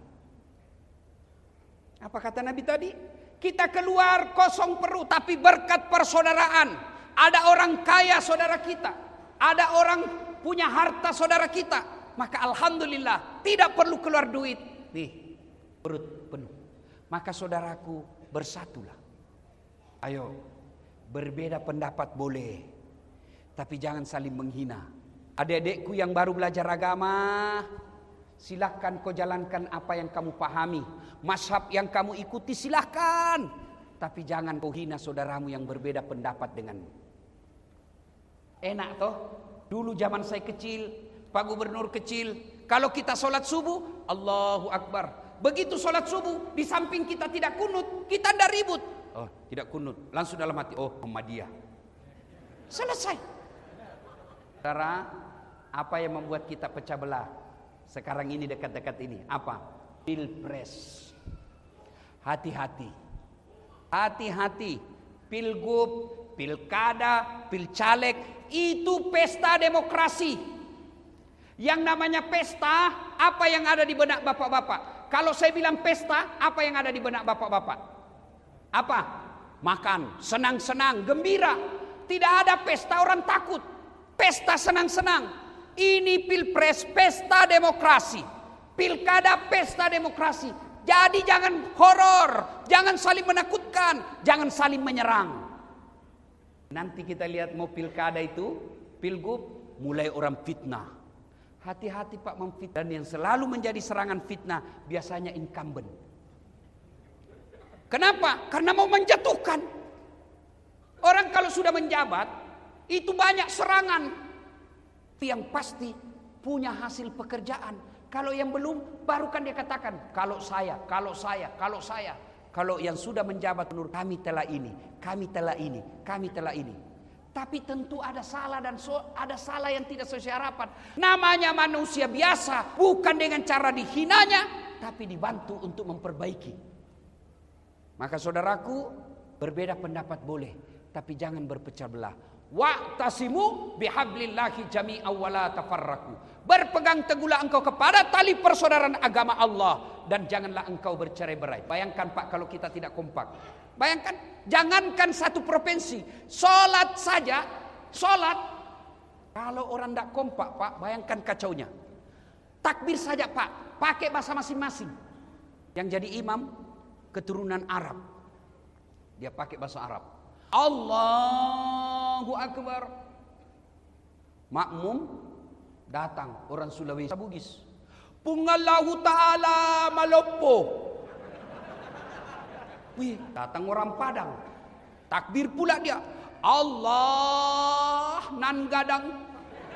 Speaker 1: Apa kata Nabi tadi? Kita keluar kosong perut, tapi berkat persaudaraan. Ada orang kaya saudara kita, ada orang punya harta saudara kita, maka alhamdulillah tidak perlu keluar duit. Nih, perut penuh. Maka saudaraku, bersatulah. Ayo. Berbeda pendapat boleh, tapi jangan saling menghina. Adik-adikku yang baru belajar agama, silahkan kau jalankan apa yang kamu pahami. Mazhab yang kamu ikuti silahkan, tapi jangan kau hina saudaramu yang berbeda pendapat denganmu. Enak toh? Dulu zaman saya kecil, Pak Gubernur kecil, kalau kita sholat subuh, Allahu Akbar. Begitu sholat subuh, di samping kita tidak kunut, kita tidak ribut. Oh, tidak kunut. Langsung dalam hati, oh Muhammadiyah. Selesai. Saudara, apa yang membuat kita pecah belah sekarang ini dekat-dekat ini? Apa? Pilpres. Hati-hati. Hati-hati. Pilgub, pilkada, pilcaleg, itu pesta demokrasi. Yang namanya pesta, apa yang ada di benak bapak-bapak? Kalau saya bilang pesta, apa yang ada di benak bapak-bapak? Apa? Makan, senang-senang, gembira. Tidak ada pesta orang takut. Pesta senang-senang. Ini pilpres, pesta demokrasi. Pilkada, pesta demokrasi. Jadi jangan horor, jangan saling menakutkan, jangan saling menyerang. Nanti kita lihat mau pilkada itu, pilgub, mulai orang fitnah. Hati-hati Pak memfitnah. Dan yang selalu menjadi serangan fitnah biasanya incumbent. Kenapa? Karena mau menjatuhkan. Orang kalau sudah menjabat, itu banyak serangan. Yang pasti punya hasil pekerjaan. Kalau yang belum, baru kan dia katakan, kalau saya, kalau saya, kalau saya. Kalau yang sudah menjabat menurut kami telah ini, kami telah ini, kami telah ini. Tapi tentu ada salah dan so, ada salah yang tidak sesuai harapan. Namanya manusia biasa, bukan dengan cara dihinanya, tapi dibantu untuk memperbaiki. Maka saudaraku, berbeda pendapat boleh, tapi jangan berpecah belah. Wa'tasimu bihablillahi jami'an wa la tafarraqu. Berpegang teguhlah engkau kepada tali persaudaraan agama Allah dan janganlah engkau bercerai-berai. Bayangkan Pak kalau kita tidak kompak. Bayangkan, jangankan satu provinsi, sholat saja, sholat. Kalau orang tidak kompak Pak, bayangkan kacaunya. Takbir saja Pak, pakai bahasa masing-masing. Yang jadi imam keturunan Arab, dia pakai bahasa Arab. Allahu Akbar. Makmum datang orang Sulawesi Bugis. Pungallahu ta'ala malopo. Wih, datang orang Padang. Takbir pula dia. Allah nan gadang.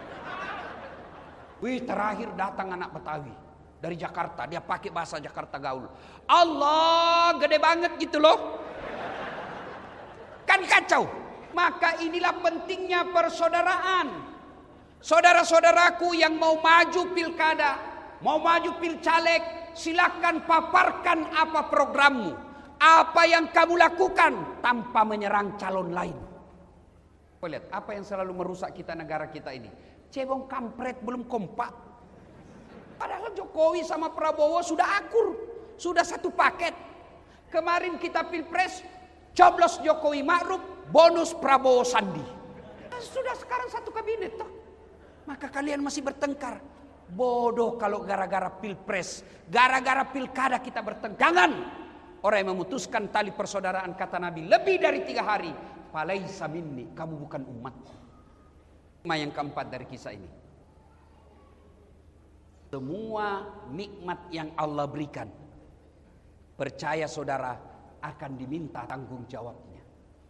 Speaker 1: Wih, terakhir datang anak Betawi dari Jakarta. Dia pakai bahasa Jakarta gaul. Allah gede banget gitu loh. Kan kacau. Maka inilah pentingnya persaudaraan. Saudara-saudaraku yang mau maju pilkada, mau maju pilcaleg, silakan paparkan apa programmu, apa yang kamu lakukan tanpa menyerang calon lain. Lihat apa yang selalu merusak kita negara kita ini. Cebong kampret belum kompak. Padahal Jokowi sama Prabowo sudah akur, sudah satu paket. Kemarin kita pilpres, coblos Jokowi Ma'ruf, bonus Prabowo Sandi. Sudah sekarang satu kabinet toh. Maka kalian masih bertengkar. Bodoh kalau gara-gara pilpres, gara-gara pilkada kita bertengkar. Jangan. Orang yang memutuskan tali persaudaraan kata Nabi lebih dari tiga hari, falaisa minni, kamu bukan umatku. Yang keempat dari kisah ini, semua nikmat yang Allah berikan, percaya saudara, akan diminta tanggung jawabnya.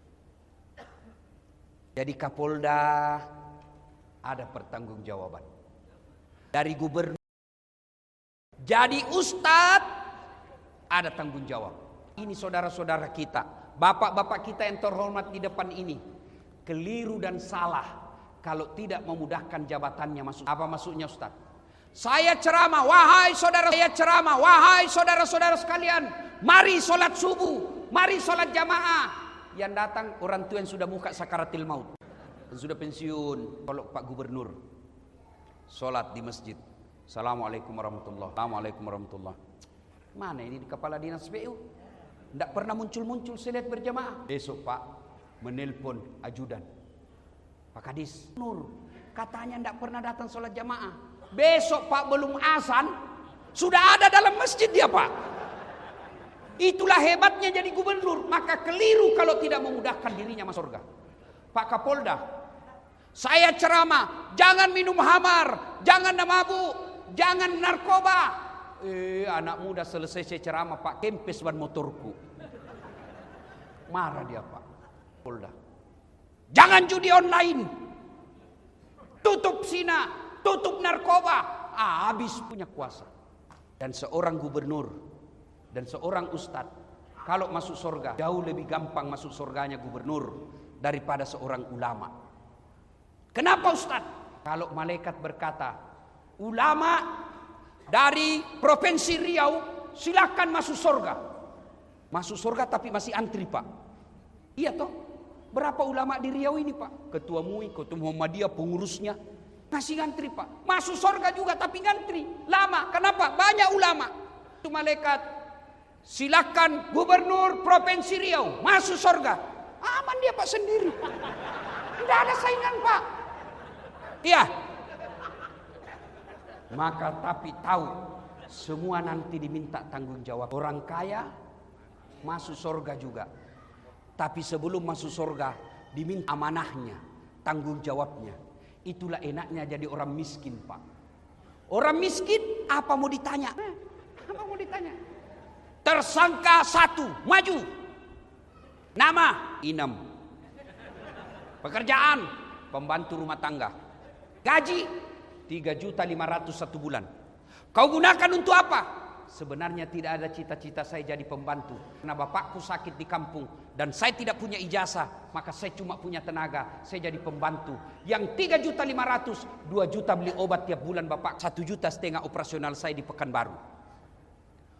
Speaker 1: Jadi Kapolda ada pertanggungjawaban. Dari gubernur, jadi ustadz ada tanggung jawab. Ini saudara-saudara kita, bapak-bapak kita yang terhormat di depan ini, keliru dan salah kalau tidak memudahkan jabatannya masuk. Apa maksudnya Ustaz? Saya ceramah, wahai saudara, saya ceramah, wahai saudara-saudara sekalian, mari sholat subuh, mari sholat jamaah. Yang datang orang tua yang sudah muka sakaratil maut, yang sudah pensiun. Kalau Pak Gubernur sholat di masjid, Assalamualaikum warahmatullahi wabarakatuh, Assalamualaikum warahmatullahi wabarakatuh. Mana ini di kepala dinas P U? Tidak pernah muncul-muncul saya lihat berjamaah. Besok Pak menelpon ajudan, Pak Kadis Nur, katanya tidak pernah datang sholat jamaah. Besok Pak belum azan sudah ada dalam masjid dia Pak. Itulah hebatnya jadi gubernur. Maka keliru kalau tidak memudahkan dirinya masuk surga. Pak Kapolda, saya ceramah, jangan minum hamar, jangan mabuk, jangan narkoba. Eh, anak muda selesai saya ceramah, Pak kempes ban motorku. Marah dia Pak Kapolda. Jangan judi online, tutup zina, tutup narkoba. Ah, habis punya kuasa. Dan seorang gubernur dan seorang ustadz kalau masuk surga jauh lebih gampang masuk surganya gubernur daripada seorang ulama. Kenapa ustadz? Kalau malaikat berkata, ulama dari provinsi Riau silakan masuk surga. Masuk surga tapi masih antri Pak. Iya toh? Berapa ulama di Riau ini Pak? Ketua M U I, Ketua Muhammadiyah, pengurusnya masih ngantri Pak. Masuk surga juga tapi ngantri lama. Kenapa? Banyak ulama. Itu malaikat, silakan gubernur provinsi Riau masuk surga. Aman dia Pak sendiri. Tidak ada saingan Pak. Iya. Maka tapi tahu semua nanti diminta tanggung jawab. Orang kaya masuk surga juga. Tapi sebelum masuk surga diminta amanahnya, tanggung jawabnya. Itulah enaknya jadi orang miskin Pak. Orang miskin apa mau ditanya? Eh, apa mau ditanya? Tersangka satu maju. Nama Inam. Pekerjaan pembantu rumah tangga. Gaji tiga juta lima ratus satu bulan. Kau gunakan untuk apa? Sebenarnya tidak ada cita-cita saya jadi pembantu. Karena bapakku sakit di kampung dan saya tidak punya ijazah, maka saya cuma punya tenaga. Saya jadi pembantu. Yang tiga juta lima ratus, dua juta beli obat tiap bulan bapak, satu juta setengah operasional saya di Pekanbaru.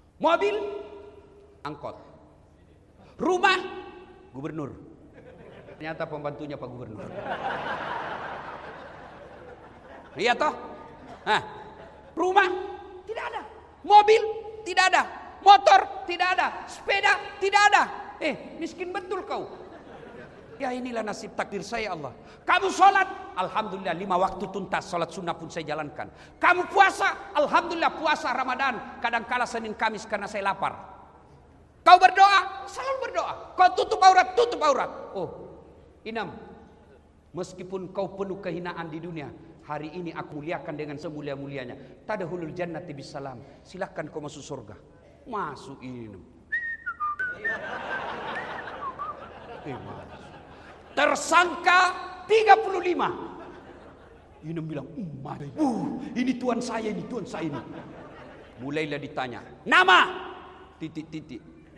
Speaker 1: Mobil, angkot. Rumah, gubernur. Ternyata pembantunya Pak Gubernur. Iya toh? Nah, rumah tidak ada, mobil tidak ada, motor tidak ada, sepeda tidak ada. Eh, miskin betul kau. Ya inilah nasib takdir saya Allah. Kamu sholat, alhamdulillah lima waktu tuntas, sholat sunnah pun saya jalankan. Kamu puasa, alhamdulillah puasa Ramadan. Kadang-kala Senin Kamis karena saya lapar. Kau berdoa, selalu berdoa. Kau tutup aurat, tutup aurat. Oh, Inam, meskipun kau penuh kehinaan di dunia, hari ini aku muliakan dengan semulia-mulianya. Tadkhulul jannati bisalam. Silahkan kau masuk surga. Masuk Inam. Eh, masuk. Tersangka tiga puluh lima. Inem bilang, uh, ini tuan saya, ini tuan saya ini. Mulailah ditanya, nama, titik-titik.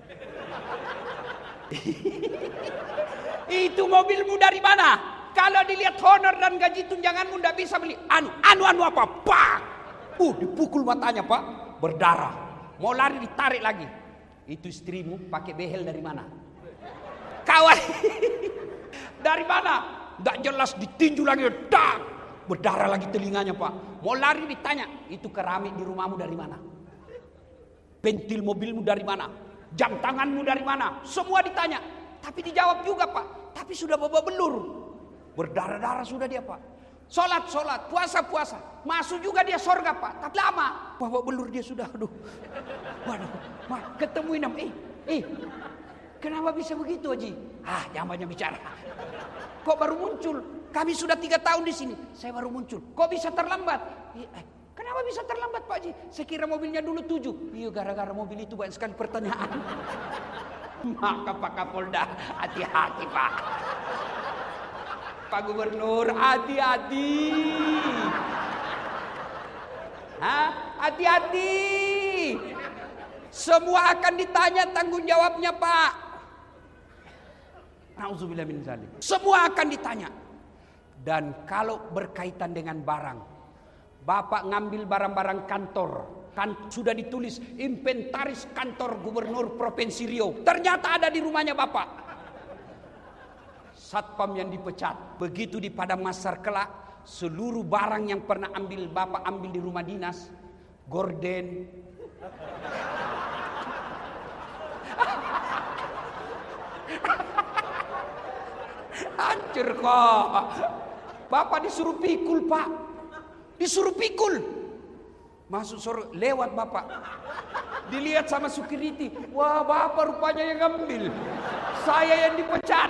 Speaker 1: Itu mobilmu dari mana? Kalau dilihat honor dan gaji tunjanganmu tidak bisa beli. Anu, anu, anu apa? Pak. Uh, dipukul matanya Pak, berdarah. Mau lari ditarik lagi. Itu istrimu pakai behel dari mana? Kawan. Dari mana? Tidak jelas, ditinju lagi, tak berdarah lagi telinganya Pak. Mau lari ditanya, itu keramik di rumahmu dari mana? Pentil mobilmu dari mana? Jam tanganmu dari mana? Semua ditanya, tapi dijawab juga Pak. Tapi sudah babak belur, berdarah-darah sudah dia Pak. Sholat, sholat, puasa, puasa, masuk juga dia surga Pak. Tapi lama, babak belur dia sudah. Aduh, waduh, wah, ketemu Inam, eh, eh. Kenapa bisa begitu Haji? Ah, jangan banyak bicara. Kok baru muncul? Kami sudah tiga tahun di sini. Saya baru muncul. Kok bisa terlambat? Eh, kenapa bisa terlambat Pak Haji? Saya kira mobilnya dulu tujuh. Iya, gara-gara mobil itu banyak sekali pertanyaan. Maka Pak Kapolda, hati-hati Pak. Pak Gubernur, hati-hati. Hah? Hati-hati. Semua akan ditanya tanggung jawabnya Pak. Nauzubillah min zalim. Semua akan ditanya. Dan kalau berkaitan dengan barang, Bapak ngambil barang-barang kantor, kan sudah ditulis inventaris kantor Gubernur Provinsi Riau. Ternyata ada di rumahnya Bapak. Satpam yang dipecat. Begitu di Padang Masar kelak, seluruh barang yang pernah ambil Bapak ambil di rumah dinas, gorden, hancur kok. Bapak disuruh pikul Pak. Disuruh pikul. Masuk sore lewat Bapak. Dilihat sama security. Wah Bapak rupanya yang ngambil. Saya yang dipecat.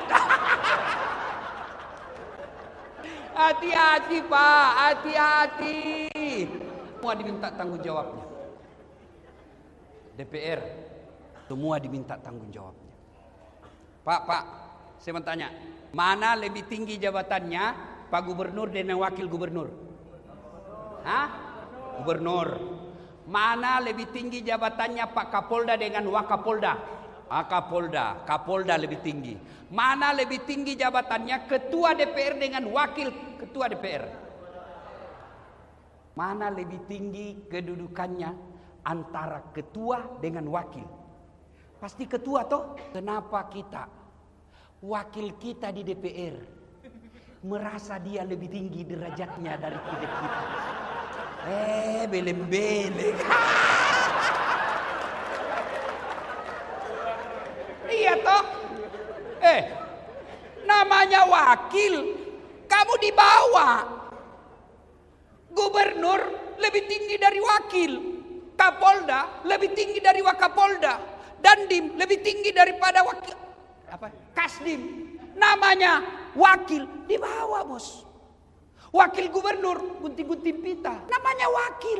Speaker 1: Hati-hati Pak. Hati-hati. Semua diminta tanggung jawabnya. D P R. Semua diminta tanggung jawabnya. Pak, Pak. Saya mau tanya. Mana lebih tinggi jabatannya Pak Gubernur dan Wakil Gubernur? Hah? Gubernur. Mana lebih tinggi jabatannya Pak Kapolda dengan Wakapolda? Ah, Kapolda. Kapolda lebih tinggi. Mana lebih tinggi jabatannya Ketua D P R dengan Wakil Ketua D P R? Mana lebih tinggi kedudukannya antara Ketua dengan Wakil? Pasti Ketua toh? Kenapa kita wakil kita di D P R merasa dia lebih tinggi derajatnya dari kita? Eh, beleng-beleng. Iya toh? Eh, namanya wakil, kamu di bawah. Gubernur lebih tinggi dari wakil. Kapolda lebih tinggi dari Wakapolda. Dandim lebih tinggi daripada wakil apa? Kasdim. Namanya wakil di bawah bos. Wakil gubernur gunting-gunting pita. Namanya wakil.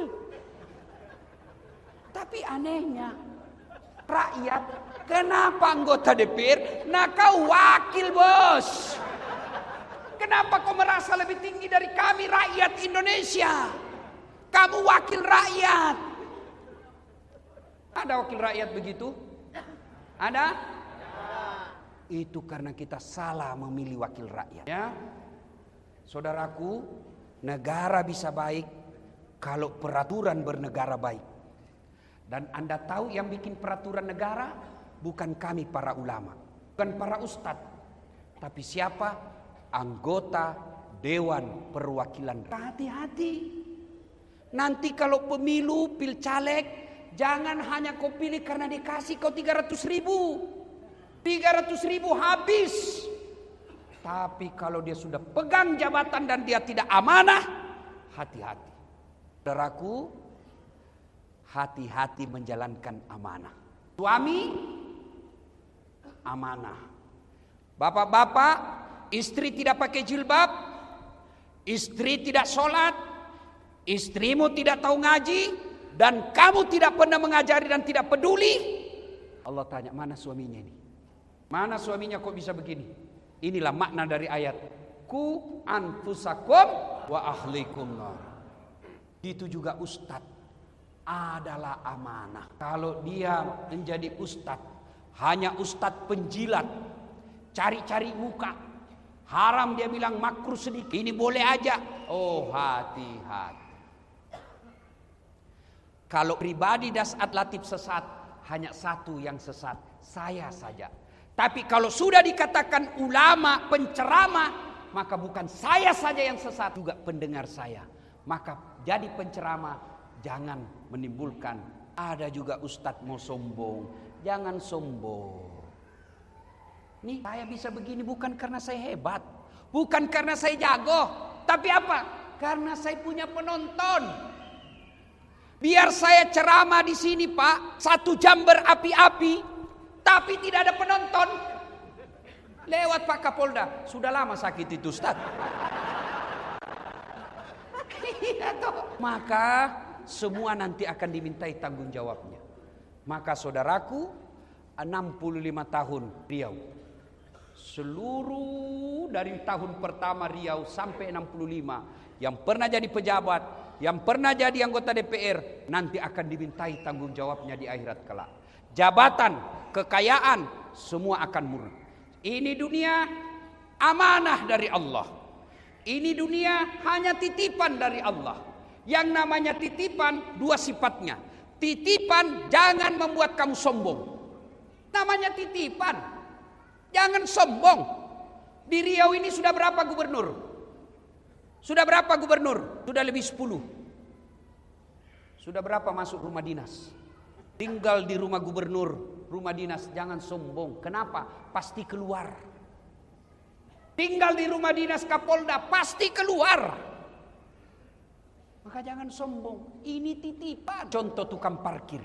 Speaker 1: Tapi anehnya rakyat, kenapa anggota D P R? Nah kau wakil bos. Kenapa kau merasa lebih tinggi dari kami rakyat Indonesia? Kamu wakil rakyat. Ada wakil rakyat begitu? Ada? Itu karena kita salah memilih wakil rakyat. Ya, saudaraku, negara bisa baik kalau peraturan bernegara baik. Dan Anda tahu yang bikin peraturan negara bukan kami para ulama, bukan para ustadz. Tapi siapa? Anggota Dewan Perwakilan. Hati-hati. Nanti kalau pemilu, pilcaleg, jangan hanya kau pilih karena dikasih kau tiga ratus ribu. tiga ratus ribu habis. Tapi kalau dia sudah pegang jabatan dan dia tidak amanah, hati-hati. Saudaraku, hati-hati menjalankan amanah. Suami, amanah. Bapak-bapak, istri tidak pakai jilbab, istri tidak sholat, istrimu tidak tahu ngaji, dan kamu tidak pernah mengajari dan tidak peduli. Allah tanya, mana suaminya ini? Mana suaminya kok bisa begini? Inilah makna dari ayat ku anfusakum wa ahlikum nar. Itu juga ustadz adalah amanah. Kalau dia menjadi ustadz, hanya ustadz penjilat, cari-cari muka, haram dia bilang, makruh sedikit, ini boleh aja. Oh, hati-hati. Kalau pribadi Dasat Latif sesat, hanya satu yang sesat, saya saja. Tapi kalau sudah dikatakan ulama, penceramah, maka bukan saya saja yang sesat, juga pendengar saya. Maka jadi penceramah, jangan menimbulkan. Ada juga ustadz mau sombong, jangan sombong. Nih saya bisa begini bukan karena saya hebat, bukan karena saya jago, tapi apa? Karena saya punya penonton. Biar saya ceramah di sini Pak, satu jam berapi-api, tapi tidak ada penonton. Lewat Pak Kapolda, sudah lama sakit itu Ustaz. Maka semua nanti akan dimintai tanggung jawabnya. Maka saudaraku, enam puluh lima tahun Riau, seluruh dari tahun pertama Riau sampai enam puluh lima, yang pernah jadi pejabat, yang pernah jadi anggota D P R, nanti akan dimintai tanggung jawabnya di akhirat kelak. Jabatan, kekayaan, semua akan murni. Ini dunia amanah dari Allah. Ini dunia hanya titipan dari Allah. Yang namanya titipan dua sifatnya. Titipan jangan membuat kamu sombong. Namanya titipan, jangan sombong. Di Riau ini sudah berapa gubernur? Sudah berapa gubernur? Sudah lebih sepuluh. Sudah berapa masuk rumah dinas? Tinggal di rumah gubernur, rumah dinas, jangan sombong. Kenapa? Pasti keluar. Tinggal di rumah dinas Kapolda, pasti keluar. Maka jangan sombong. Ini titipan. Contoh tukang parkir.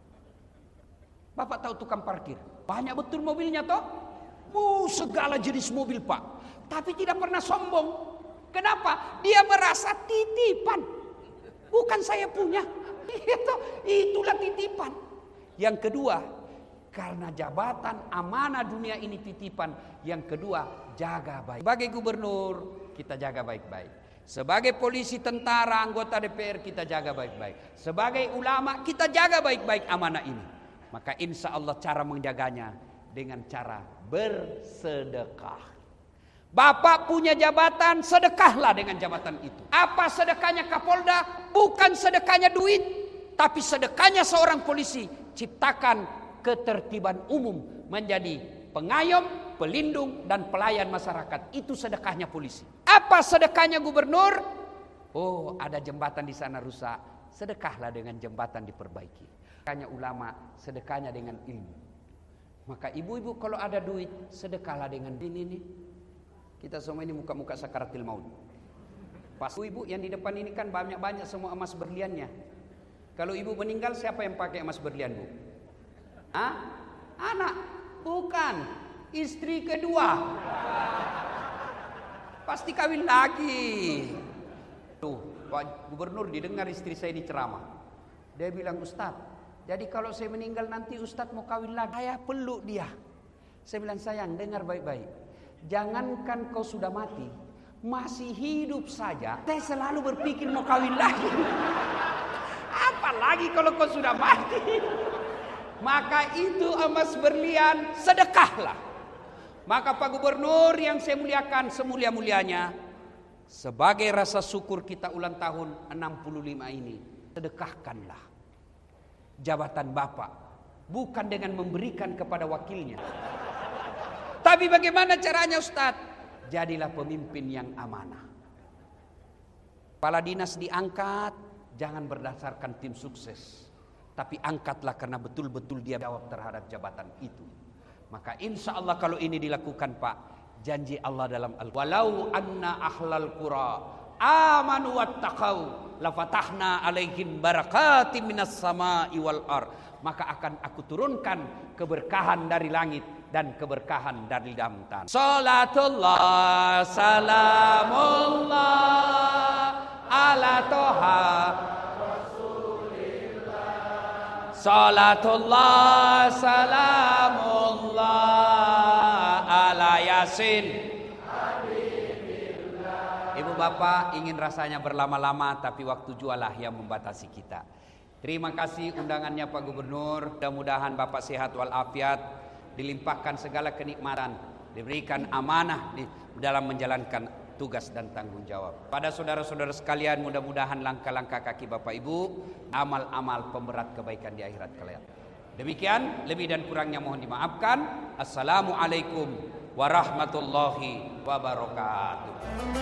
Speaker 1: Bapak tahu tukang parkir? Banyak betul mobilnya toh? Uh, segala jenis mobil Pak. Tapi tidak pernah sombong. Kenapa? Dia merasa titipan. Bukan saya punya. Itu, itulah titipan. Yang kedua, karena jabatan amanah dunia ini titipan. Yang kedua, jaga baik. Sebagai gubernur, kita jaga baik-baik. Sebagai polisi, tentara, anggota D P R, kita jaga baik-baik. Sebagai ulama, kita jaga baik-baik amanah ini. Maka insya Allah cara menjaganya dengan cara bersedekah. Bapak punya jabatan, sedekahlah dengan jabatan itu. Apa sedekahnya Kapolda? Bukan sedekahnya duit, tapi sedekahnya seorang polisi. Ciptakan ketertiban umum, menjadi pengayom, pelindung, dan pelayan masyarakat. Itu sedekahnya polisi. Apa sedekahnya gubernur? Oh, ada jembatan di sana rusak, sedekahlah dengan jembatan diperbaiki. Sedekahnya ulama, sedekahnya dengan ilmu. Maka ibu-ibu kalau ada duit, sedekahlah dengan ini nih. Kita semua ini muka-muka sakaratil maut. Pas ibu yang di depan ini kan banyak-banyak semua emas berliannya. Kalau ibu meninggal, siapa yang pakai emas berlian, Bu? Hah? Anak? Bukan. Istri kedua. Pasti kawin lagi. Tuh, Pak Gubernur didengar istri saya ini ceramah. Dia bilang, Ustaz, jadi kalau saya meninggal nanti Ustaz mau kawin lagi. Saya peluk dia. Saya bilang, sayang, dengar baik-baik. Jangankan kau sudah mati, masih hidup saja, saya selalu berpikir mau kawin lagi. Apalagi kalau kau sudah mati. Maka itu emas berlian, sedekahlah. Maka Pak Gubernur yang saya muliakan, semulia-mulianya, sebagai rasa syukur kita ulang tahun enam puluh lima ini, sedekahkanlah jabatan Bapak. Bukan dengan memberikan kepada wakilnya, Tapi bagaimana caranya Ustaz? Jadilah pemimpin yang amanah. Kepala dinas diangkat, jangan berdasarkan tim sukses, tapi angkatlah karena betul-betul dia jawab terhadap jabatan itu. Maka insya Allah kalau ini dilakukan Pak, janji Allah dalam Al-Quran, walau anna ahlal qura amanu wattaqau lafatahna alaihim barakatim minas sama'i wal ar, maka akan aku turunkan keberkahan dari langit dan keberkahan dari dalam tanah. Salatullah salamullah ala toha Rasulillah. Salatullah salamullah ala yasin. Ibu bapak ingin rasanya berlama-lama, tapi waktu jualah yang membatasi kita. Terima kasih undangannya Pak Gubernur. Mudah-mudahan bapak sehat walafiat, dilimpahkan segala kenikmatan, diberikan amanah di dalam menjalankan tugas dan tanggung jawab. Pada saudara-saudara sekalian, mudah-mudahan langkah-langkah kaki bapak ibu, amal-amal pemberat kebaikan di akhirat kalian. Demikian, lebih dan kurangnya mohon dimaafkan. Assalamualaikum warahmatullahi wabarakatuh.